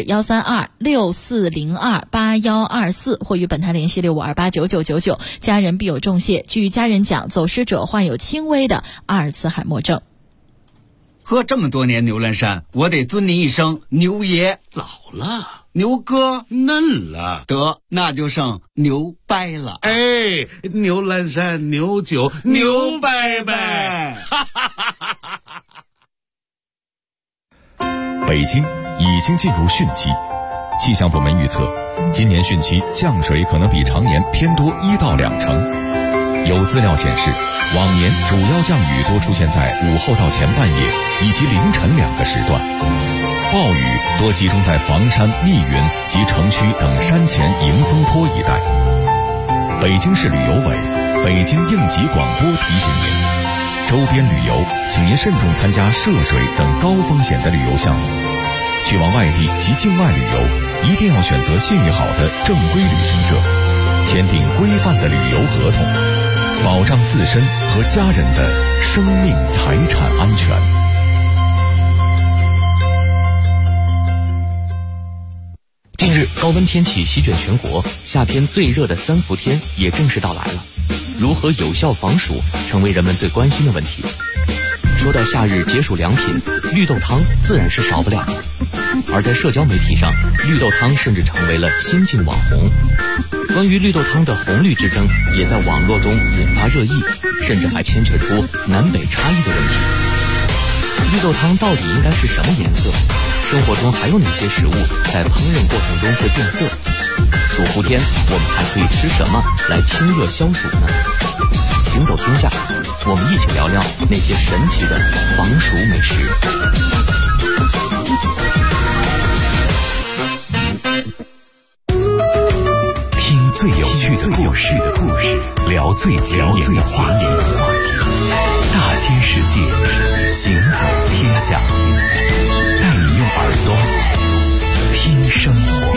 G: 132-6402-8124，或与本台联系65289999，家人必有重谢。据家人讲，走失者患有轻微的阿尔茨海默症。
A: 喝这么多年牛栏山，我得尊您一声牛爷。
L: 老了，
A: 牛哥
L: 嫩了，
A: 得那就剩牛掰了。
L: 哎，牛栏山牛酒牛掰掰。
E: 北京已经进入汛期，气象部门预测，今年汛期降水可能比常年偏多1到2成。有资料显示，往年主要降雨多出现在午后到前半夜以及凌晨2个时段，暴雨多集中在房山、密云及城区等山前迎风坡一带。北京市旅游委、北京应急广播提醒您，周边旅游请您慎重参加涉水等高风险的旅游项目，去往外地及境外旅游一定要选择信誉好的正规旅行社，签订规范的旅游合同，保障自身和家人的生命财产安全。
M: 近日，高温天气席卷全国，夏天最热的3伏天也正式到来了。如何有效防暑，成为人们最关心的问题。说到夏日解暑良品，绿豆汤自然是少不了的。而在社交媒体上，绿豆汤甚至成为了新晋网红。关于绿豆汤的红绿之争，也在网络中引发热议，甚至还牵扯出南北差异的问题。绿豆汤到底应该是什么颜色？生活中还有哪些食物在烹饪过程中会变色？ 暑伏天，我们还可以吃什么来清热消暑呢？行走天下，我们一起聊聊那些神奇的防暑美食。
E: 听最有趣的故事，聊最前沿的话题。大千世界，行走天下，带你用耳朵听生活。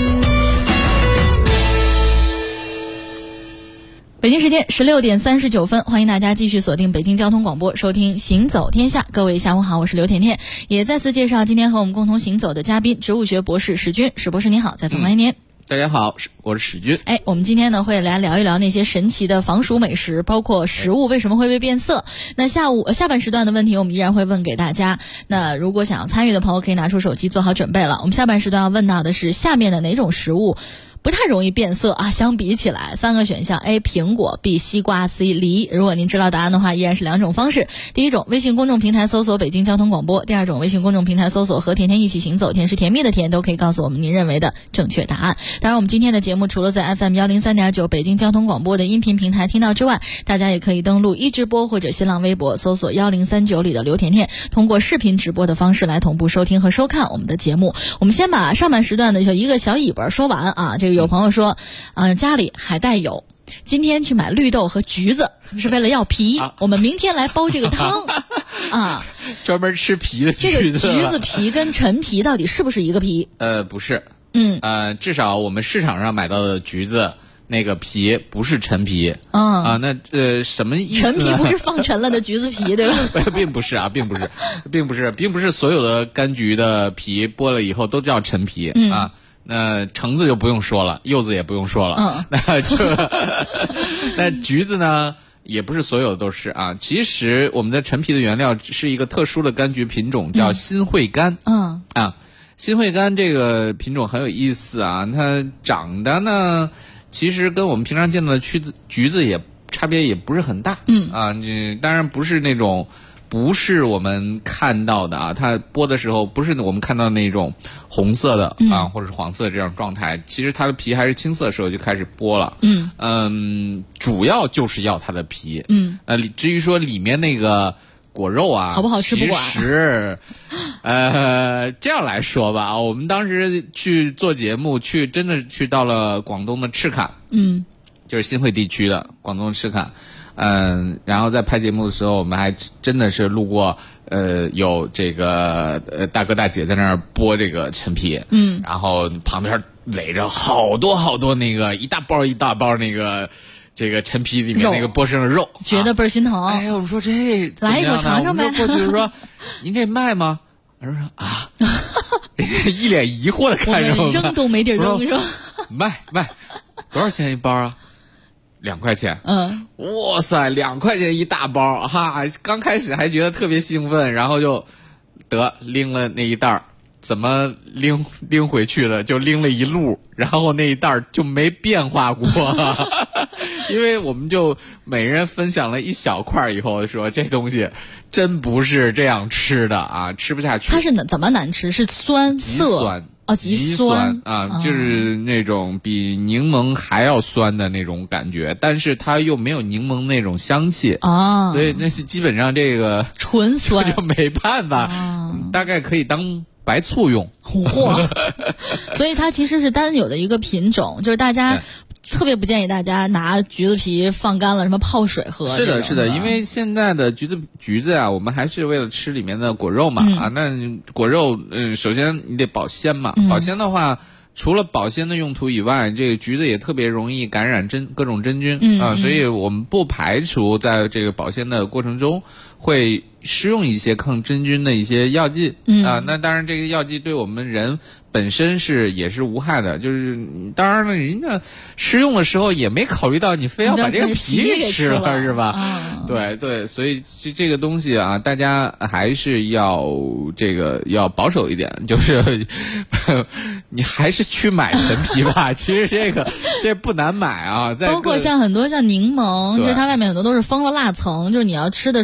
G: 北京时间16点39分，欢迎大家继续锁定北京交通广播，收听行走天下。各位下午好，我是刘甜甜，也再次介绍今天和我们共同行走的嘉宾，植物学博士史军。史博士您好，再次欢迎您。
F: 大家好，我是史军。
G: 我们今天呢会来聊一聊那些神奇的防暑美食，包括食物为什么会被变色。那下半时段的问题我们依然会问给大家。那如果想要参与的朋友可以拿出手机做好准备了。我们下半时段要问到的是下面的哪种食物不太容易变色啊？相比起来，3个选项 A 苹果 B 西瓜 C 梨。如果您知道答案的话，依然是2种方式。第一种，微信公众平台搜索北京交通广播；第二种，微信公众平台搜索和甜甜一起行走，甜是甜蜜的甜，都可以告诉我们您认为的正确答案。当然我们今天的节目除了在 FM 103.9北京交通广播的音频平台听到之外，大家也可以登录一直播或者新浪微博搜索1039里的刘甜甜，通过视频直播的方式来同步收听和收看我们的节目。我们先把上半时段的一个小尾巴说完啊。这个有朋友说家里还带有今天去买绿豆和橘子是为了要皮，我们明天来煲这个汤啊，
F: 专门吃皮的橘子。
G: 这个橘子皮跟陈皮到底是不是一个皮？
F: 不是。至少我们市场上买到的橘子那个皮不是陈皮。那什么意思呢？
G: 陈皮不是放陈了的橘子皮对吧？
F: 并不是，并不是所有的柑橘的皮剥了以后都叫陈皮啊。那橙子就不用说了，柚子也不用说了。那橘子呢，也不是所有的都是啊。其实我们的陈皮的原料是一个特殊的柑橘品种，叫新会柑。新会柑这个品种很有意思啊，它长得呢，其实跟我们平常见到的橘子也差别也不是很大。当然不是那种。不是我们看到的啊，它剥的时候不是我们看到的那种红色的啊，或者是黄色的这样状态。其实它的皮还是青色的时候就开始剥了。主要就是要它的皮。至于说里面那个果肉啊，
G: 好不好吃不管。
F: 其实，这样来说吧，我们当时去做节目，真的去到了广东的赤坎，就是新会地区的广东赤坎。然后在拍节目的时候，我们还真的是路过，有这个大哥大姐在那儿剥这个陈皮，然后旁边垒着好多那个一大包那个这个陈皮里面那个剥生的肉，
G: 觉得倍儿心疼。
F: 哎呀，我们说这
G: 来一口尝尝呗。
F: 过去就说您这卖吗？我说啊，一脸疑惑的看着我们，
G: 扔都没地扔，是吧？
F: 卖多少钱一包啊？2块钱。哇塞，2块钱一大包哈！刚开始还觉得特别兴奋，然后就拎了那一袋，怎么拎回去的？就拎了一路，然后那一袋就没变化过。因为我们就每人分享了一小块以后，说这东西真不是这样吃的啊，吃不下去。
G: 它是怎么难吃？是酸涩。极酸
F: 啊，就是那种比柠檬还要酸的那种感觉，但是它又没有柠檬那种香气啊，所以那是基本上这个
G: 纯酸
F: 就没办法，大概可以当白醋用。
G: 所以它其实是单有的一个品种，就是大家特别不建议大家拿橘子皮放干了什么泡水喝。
F: 是的，因为现在的橘子啊，我们还是为了吃里面的果肉嘛。那果肉首先你得保鲜嘛。保鲜的话，除了保鲜的用途以外，这个橘子也特别容易感染各种真菌啊，所以我们不排除在这个保鲜的过程中会施用一些抗真菌的一些药剂啊。那当然这个药剂对我们人本身也是无害的，就是当然了，人家施用的时候也没考虑到你非要把这个皮给吃了，是吧？对，所以这个东西啊，大家还是要保守一点，就是你还是去买陈皮吧。其实这不难买啊，
G: 包括像很多像柠檬，其实它外面很多都是封了蜡层，就是你要吃的时候，你还是要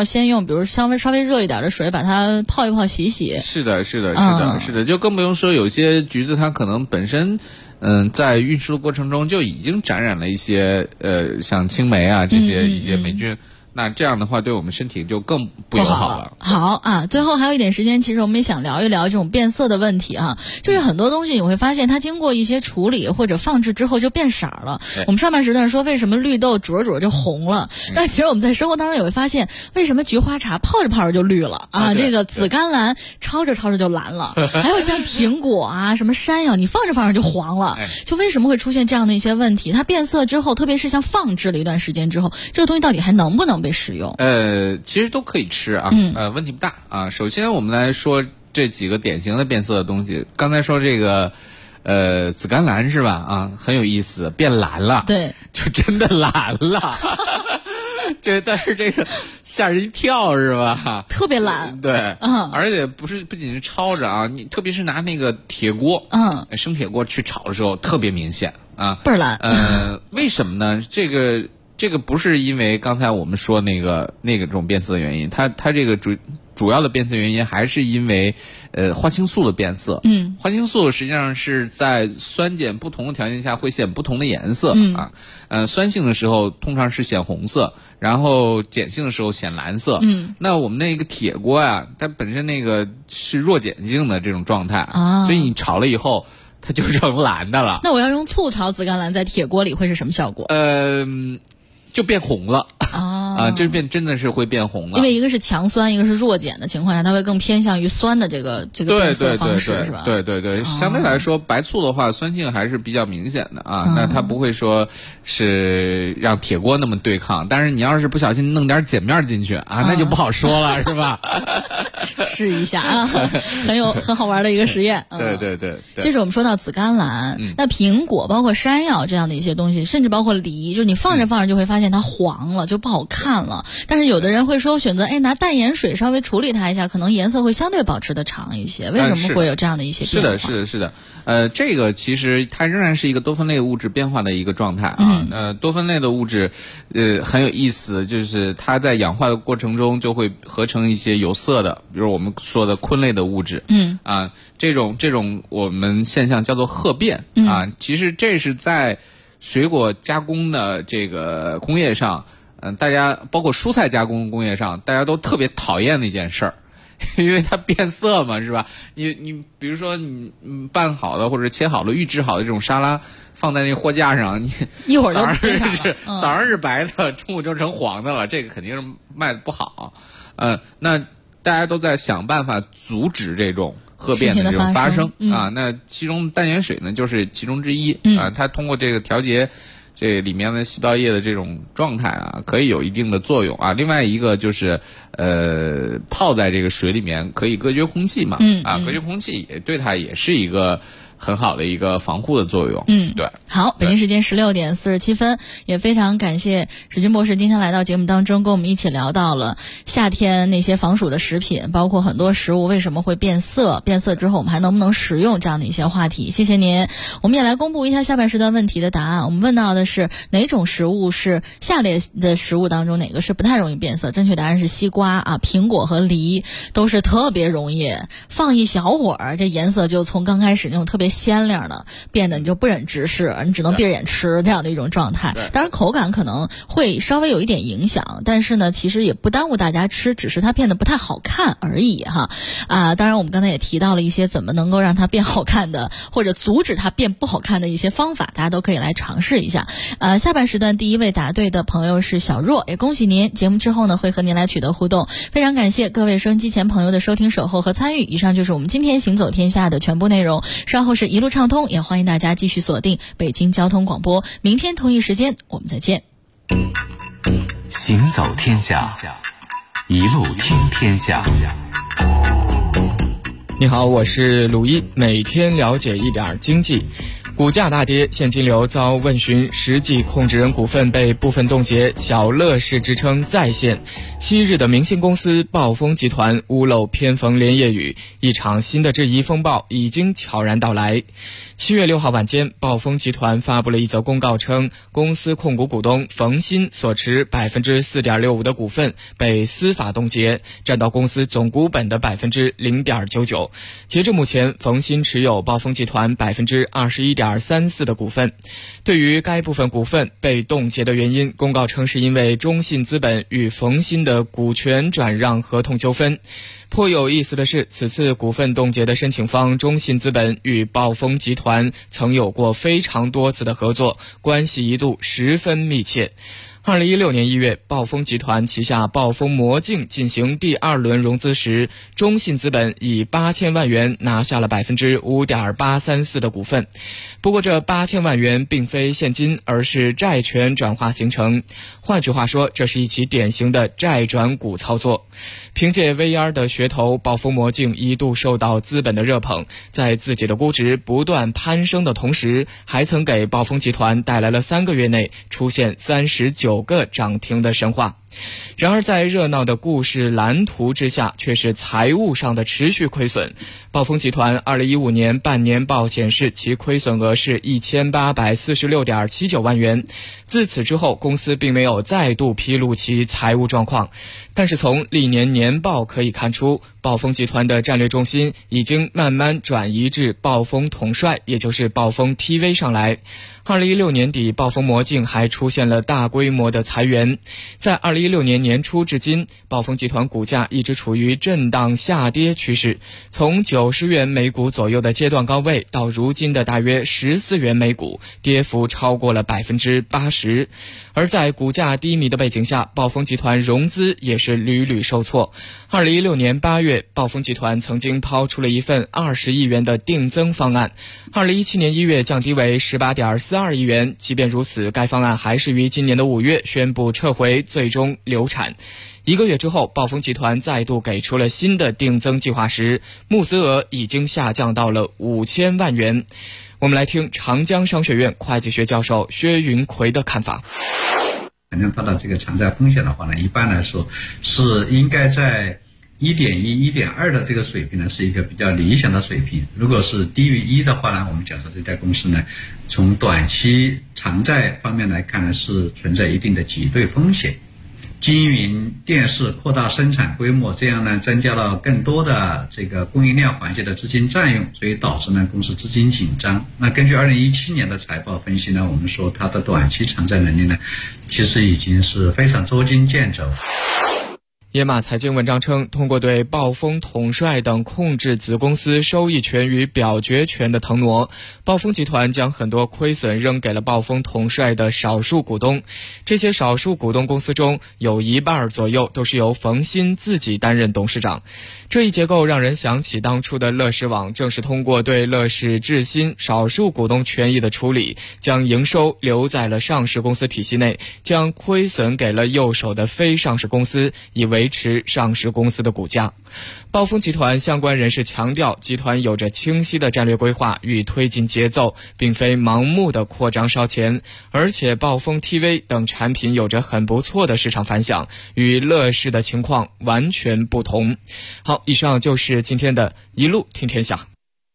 G: 要先用比如稍微热一点的水把它泡一泡洗洗。
F: 是的，就更不用说有些橘子它可能本身在运输的过程中就已经感染了一些像青霉啊这些一些霉菌。那这样的话对我们身体就更不友好了。
G: 好啊，最后还有一点时间，其实我们也想聊一聊这种变色的问题啊。就是很多东西你会发现它经过一些处理或者放置之后就变色了。我们上半时段说为什么绿豆煮着就红了，但其实我们在生活当中也会发现为什么菊花茶泡着泡着就绿了啊，这个紫甘蓝焯着就蓝了，还有像苹果啊什么山药你放着就黄了，就为什么会出现这样的一些问题？它变色之后，特别是像放置了一段时间之后，这个东西到底还能不能被使用？
F: 其实都可以吃啊，问题不大啊。首先我们来说这几个典型的变色的东西。刚才说这个紫甘蓝是吧？啊，很有意思，变蓝了，
G: 对，
F: 就真的蓝了。但是这个吓人一跳是吧？
G: 特别蓝，
F: 对，而且不仅是焯着啊，你特别是拿那个铁锅，生铁锅去炒的时候特别明显啊，
G: 倍儿蓝。
F: 为什么呢？这个不是因为刚才我们说那个这种变色的原因，它这个主要的变色原因还是因为花青素的变色。花青素实际上是在酸碱不同的条件下会显不同的颜色啊。酸性的时候通常是显红色，然后碱性的时候显蓝色。那我们那个铁锅啊，它本身那个是弱碱性的这种状态，所以你炒了以后它就成蓝的了。
G: 那我要用醋炒紫甘蓝在铁锅里会是什么效果？
F: 就变红了就真的是会变红了。
G: 因为一个是强酸，一个是弱碱的情况下，它会更偏向于酸的这个变色方式，是吧？
F: 对，相对来说，白醋的话酸性还是比较明显的啊。那它不会说是让铁锅那么对抗，但是你要是不小心弄点碱面进去啊，那就不好说了，是吧？
G: 试一下啊，很好玩的一个实验。
F: 对。
G: 这是我们说到紫甘蓝，那苹果包括山药这样的一些东西，甚至包括梨，就是你放着就会发现它黄了，就不好看了。但是有的人会说选择拿淡盐水稍微处理它一下，可能颜色会相对保持的长一些。为什么会有这样的一些变化？
F: 是的。这个其实它仍然是一个多酚类物质变化的一个状态啊。多酚类的物质很有意思，就是它在氧化的过程中就会合成一些有色的，比如我们说的醌类的物质。这种我们现象叫做褐变啊。其实这是在水果加工的这个工业上，大家包括蔬菜加工工业上，大家都特别讨厌的一件事儿。因为它变色嘛，是吧？你比如说你拌好的或者切好的预制好的这种沙拉放在那货架上，你
G: 一会儿
F: 早上是白的，中午就成黄的了，这个肯定是卖的不好。那大家都在想办法阻止这种褐变的这种发生啊。那其中淡盐水呢就是其中之一啊。它通过这个调节这里面的细胞液的这种状态啊，可以有一定的作用啊。另外一个就是泡在这个水里面可以隔绝空气嘛，隔绝空气也对它也是一个很好的一个防护的作用。对。
G: 好，北京时间16点47分，也非常感谢史军博士今天来到节目当中，跟我们一起聊到了夏天那些防暑的食品，包括很多食物为什么会变色，变色之后我们还能不能食用这样的一些话题。谢谢您。我们也来公布一下下半时段问题的答案。我们问到的是哪种食物是下列的食物当中哪个是不太容易变色？正确答案是西瓜啊，苹果和梨都是特别容易放一小会儿，这颜色就从刚开始那种特别鲜亮的变得你就不忍直视，你只能闭着眼吃这样的一种状态。当然口感可能会稍微有一点影响，但是呢其实也不耽误大家吃，只是它变得不太好看而已哈。当然我们刚才也提到了一些怎么能够让它变好看的，或者阻止它变不好看的一些方法，大家都可以来尝试一下。下半时段第一位答对的朋友是小若，也恭喜您。节目之后呢会和您来取得互动。非常感谢各位收音机前朋友的收听守候和参与。以上就是我们今天行走天下的全部内容，稍后是一路畅通，也欢迎大家继续锁定北京交通广播。明天同一时间我们再见。
E: 行走天下，一路听天下。
P: 你好，我是鲁一，每天了解一点经济。股价大跌，现金流遭问询，实际控制人股份被部分冻结，小乐视支撑再现。 昔日的明星公司暴风集团屋漏偏逢连夜雨，一场新的质疑风暴已经悄然到来。7月6号晚间，暴风集团发布了一则公告称，公司控股股东冯鑫所持 4.65% 的股份被司法冻结，占到公司总股本的 0.99%。截至目前，冯鑫持有暴风集团 21.34% 的股份。对于该部分股份被冻结的原因，公告称是因为中信资本与冯鑫的股权转让合同纠纷。颇有意思的是，此次股份冻结的申请方中信资本与暴风集团曾有过非常多次的合作，关系一度十分密切。2016年1月，暴风集团旗下暴风魔镜进行第2轮融资时，中信资本以8000万元拿下了 5.834% 的股份。不过这8000万元并非现金，而是债权转化形成。换句话说，这是一起典型的债转股操作。凭借 VR 的噱头，暴风魔镜一度受到资本的热捧，在自己的估值不断攀升的同时，还曾给暴风集团带来了3个月内出现39个涨停的神话。然而在热闹的故事蓝图之下，却是财务上的持续亏损。暴风集团2015年半年报显示，其亏损额是 1846.79 万元。自此之后，公司并没有再度披露其财务状况。但是从历年年报可以看出，暴风集团的战略重心已经慢慢转移至暴风统帅，也就是暴风 TV 上来。2016年底，暴风魔镜还出现了大规模的裁员。在2016年年初至今，暴风集团股价一直处于震荡下跌趋势，从90元每股左右的阶段高位到如今的大约14元每股，跌幅超过了 80%。而在股价低迷的背景下，暴风集团融资也是屡屡受挫。2016年8月，暴风集团曾经抛出了一份20亿元的定增方案，2017年1月降低为 18.42 亿元。即便如此，该方案还是于今年的5月宣布撤回，最终流产。1个月之后，暴风集团再度给出了新的定增计划时，募资额已经下降到了5000万元。我们来听长江商学院会计学教授薛云奎的看法。
Q: 反正它的这个偿债风险的话呢，一般来说是应该在 1.1、1.2 的这个水平呢，是一个比较理想的水平。如果是低于1的话呢，我们讲说这家公司呢，从短期偿债方面来看呢，是存在一定的挤兑风险。经营电视扩大生产规模，这样呢增加了更多的这个供应链环节的资金占用，所以导致呢公司资金紧张。那根据2017年的财报分析呢，我们说它的短期偿债能力呢，其实已经是非常捉襟见肘。
P: 野马财经文章称，通过对暴风统帅等控制子公司收益权与表决权的腾挪，暴风集团将很多亏损扔给了暴风统帅的少数股东。这些少数股东公司中有1半左右都是由冯鑫自己担任董事长。这一结构让人想起当初的乐视网，正是通过对乐视智新少数股东权益的处理，将营收留在了上市公司体系内，将亏损给了右手的非上市公司，以维持上市公司的股价。暴风集团相关人士强调，集团有着清晰的战略规划与推进节奏，并非盲目的扩张烧钱，而且暴风 TV 等产品有着很不错的市场反响，与乐视的情况完全不同。好，以上就是今天的一路听天下。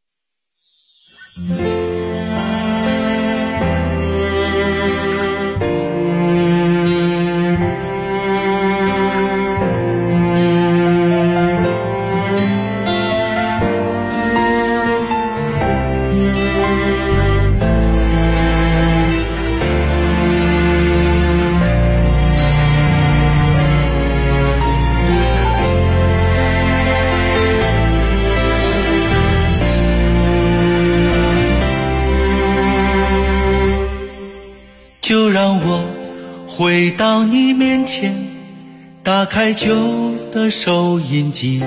R: 就让我回到你面前，打开旧的收音机，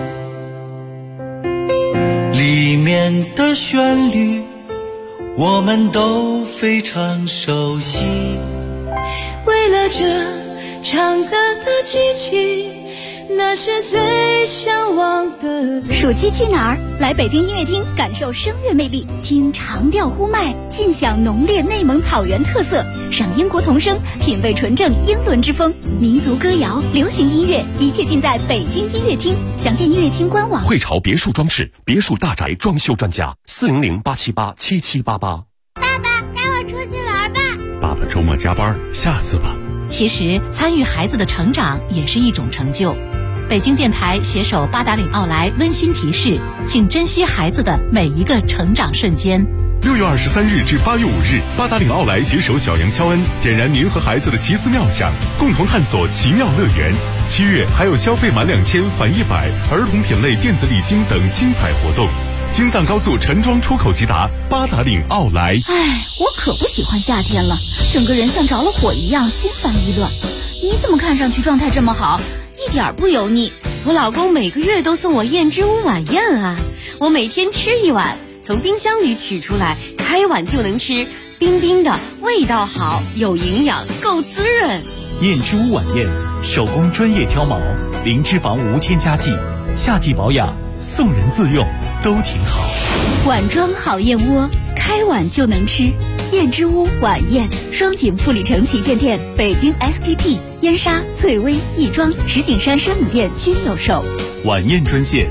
R: 里面的旋律我们都非常熟悉。
S: 为了这唱歌的机器，
D: 那是最向往的。
I: 暑期去哪儿？来北京音乐厅感受声乐魅力，听长调呼麦，尽享浓烈内蒙草原特色，赏英国童声，品味纯正英伦之风，民族歌谣、流行音乐，一切尽在北京音乐厅。详见音乐厅官网。
K: 汇潮别墅装饰，别墅大宅装修专家，400-878-7788。
I: 爸爸，带我出去玩吧。
K: 爸爸周末加班，下次吧。
B: 其实参与孩子的成长也是一种成就。北京电台携手八达岭奥莱温馨提示，请珍惜孩子的每一个成长瞬间。
K: 6月23日至8月5日，八达岭奥莱携手小杨肖恩，点燃您和孩子的奇思妙想，共同探索奇妙乐园。7月还有消费满2000返100，儿童品类电子礼金等精彩活动。京藏高速陈庄出口即达，八达岭奥莱。
I: 我可不喜欢夏天了，整个人像着了火一样，心烦意乱。你怎么看上去状态这么好，一点不油腻？
S: 我老公每个月都送我燕之屋晚宴啊，我每天吃一碗，从冰箱里取出来，开碗就能吃，冰冰的，味道好，有营养，够滋润。
O: 燕之屋晚宴，手工专业挑毛，零脂肪无添加剂，夏季保养，送人自用都挺好。
I: 碗装好燕窝，开碗就能吃。燕之屋晚宴，双井富力城旗舰店、北京 SKP、燕莎、翠微、亦庄、石景山山姆店均有售。
O: 晚宴专线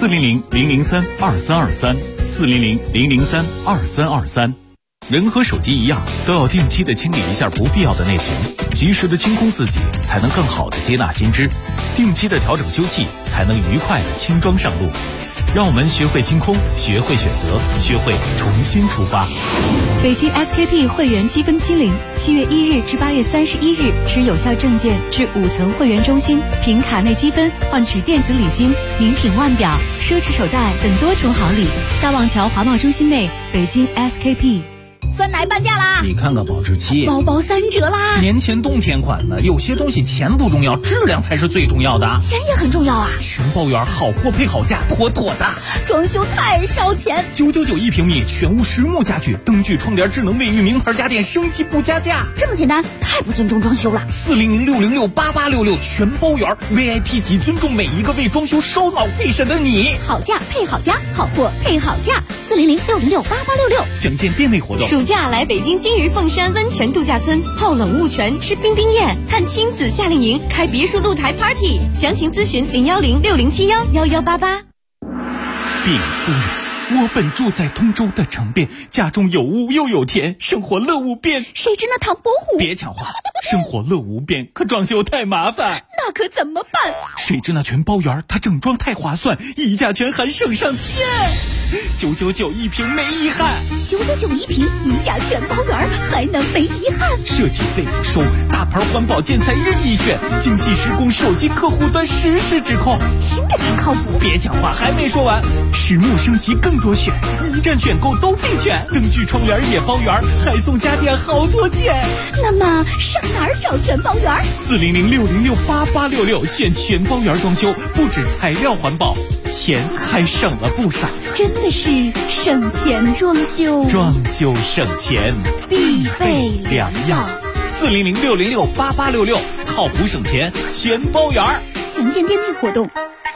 O: 400-003-2323，400-003-2323。人和手机一样，都要定期的清理一下不必要的内存，及时的清空自己，才能更好的接纳新知；定期的调整修葺，才能愉快的轻装上路。让我们学会清空，学会选择，学会重新出发。
T: 北京 SKP 会员积分清零，7月1日至8月31日，持有效证件至5层会员中心，凭卡内积分换取电子礼金、名品腕表、奢侈手袋等多重好礼。大望桥华贸中心内，北京 SKP。
I: 酸奶半价啦！
N: 你看看保质期，
I: 包包3折啦！
N: 年前冬天款的，有些东西钱不重要，质量才是最重要的。
I: 钱也很重要啊！
N: 全包圆，好货配好价，妥妥的。
I: 装修太烧钱
N: ，999一平米，全屋实木家具，灯具、窗帘、智能卫浴，名牌家电，升级不加价。
I: 这么简单，太不尊重装修了。
N: 400-606-8866，全包圆 ，VIP 级，尊重每一个为装修烧脑费神的你。
I: 好价配好家，好货配好价。400-606-8866，
N: 详见店内活动。
S: 暑假来北京金鱼凤山温泉度假村，泡冷雾泉，吃冰冰宴，看亲子夏令营，开别墅露台 party。详情咨询010-6071-1188。
O: 禀夫人，我本住在通州的城边，家中有屋又有田，生活乐无边。
I: 谁知那唐伯虎？
O: 别抢话，生活乐无边，可装修太麻烦。
I: 那可怎么办？
O: 谁知那全包圆，它整装太划算，一价全含省上天。999一平没遗憾
I: ，999一平，一价全包圆，还能没遗憾？
O: 设计费不收，大牌环保建材任意选，精细施工，手机客户端实时指控，
I: 听着挺靠谱。
O: 别讲话，还没说完，实木升级更多选，一站选购都必全，灯具窗帘也包圆，还送家电好多件。
I: 那么上哪儿找全包圆
O: ？400-606-8866，选全包圆装修，不止材料环保，钱还省了不少。
I: 真的是省钱装修，
O: 装修省钱
I: 必备良药。
O: 400-606-8866，靠谱省钱全包圆。
I: 详见店内活动。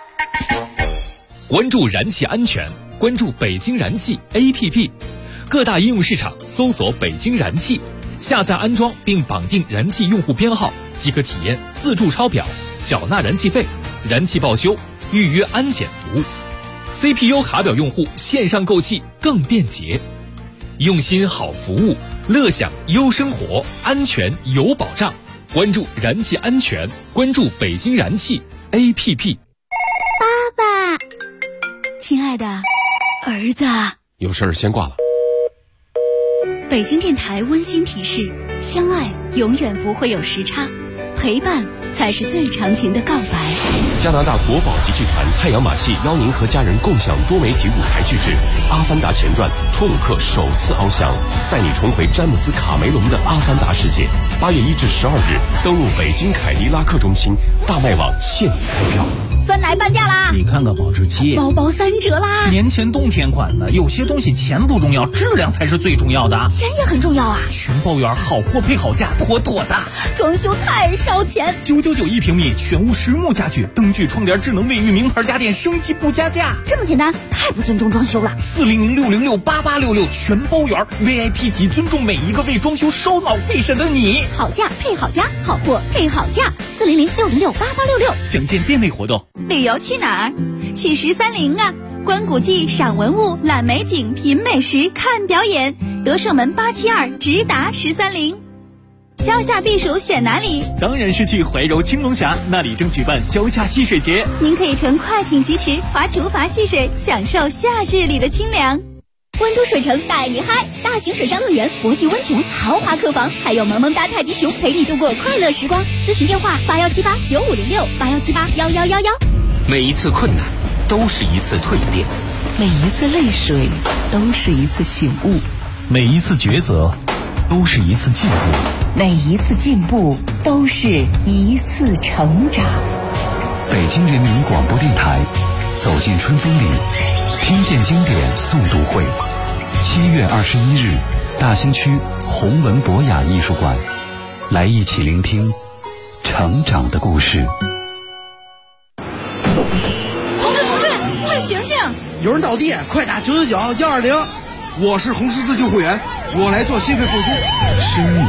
P: 关注燃气安全，关注北京燃气 APP， 各大应用市场搜索北京燃气，下载安装并绑定燃气用户编号，即可体验自助抄表、缴纳燃气费、燃气报修、预约安检服务。CPU 卡表用户线上购气更便捷，用心好服务，乐享优生活，安全有保障。关注燃气安全，关注北京燃气 APP。
I: 爸爸，亲爱的儿子，
K: 有事儿先挂了。
I: 北京电台温馨提示：相爱永远不会有时差，陪伴才是最长情的告白。
K: 加拿大国宝级剧团太阳马戏邀您和家人共享多媒体舞台剧制《阿凡达前传》，托鲁克首次翱翔，带你重回詹姆斯·卡梅隆的阿凡达世界。8月1至12日，登陆北京凯迪拉克中心，大麦网现已开票。
I: 酸奶半价啦！
O: 你看看保质期，
I: 包包3折啦！
O: 年前冬天款的，有些东西钱不重要，质量才是最重要的。
I: 钱也很重要啊！
O: 全包圆，好货配好价，妥妥的。
I: 装修太烧钱
O: ，999一平米，全屋实木家具，灯具、窗帘、智能卫浴，名牌家电，升级不加价。
I: 这么简单，太不尊重装修了。
O: 400-606-8866，全包圆 ，VIP 级，尊重每一个为装修烧脑费神的你。
I: 好价配好家，好货配好价，400-606-8866。
O: 详见店内活动。
I: 旅游去哪儿？去1301啊！观古迹、赏文物、览美景、品美食、看表演。德胜门872直达1301。消夏避暑选哪里？
O: 当然是去怀柔青龙峡，那里正举办消夏戏水节。
I: 您可以乘快艇疾驰，划竹筏戏水，享受夏日里的清凉。温都水城带你嗨，大型水上乐园、佛系温泉、豪华客房，还有萌萌哒泰迪熊陪你度过快乐时光。咨询电话81789506，81781111。
E: 每一次困难都是一次蜕变，
B: 每一次泪水都是一次醒悟，
J: 每一次抉择都是一次进步，
B: 每一次进步都是一次成长。
E: 北京人民广播电台，走进春风里，听见经典诵读会，7月21日，大兴区弘文博雅艺术馆，来一起聆听成长的故事。
I: 同志，快醒醒！
U: 有人倒地，快打999-120。我是红十字救护员，我来做心肺复苏。
E: 生命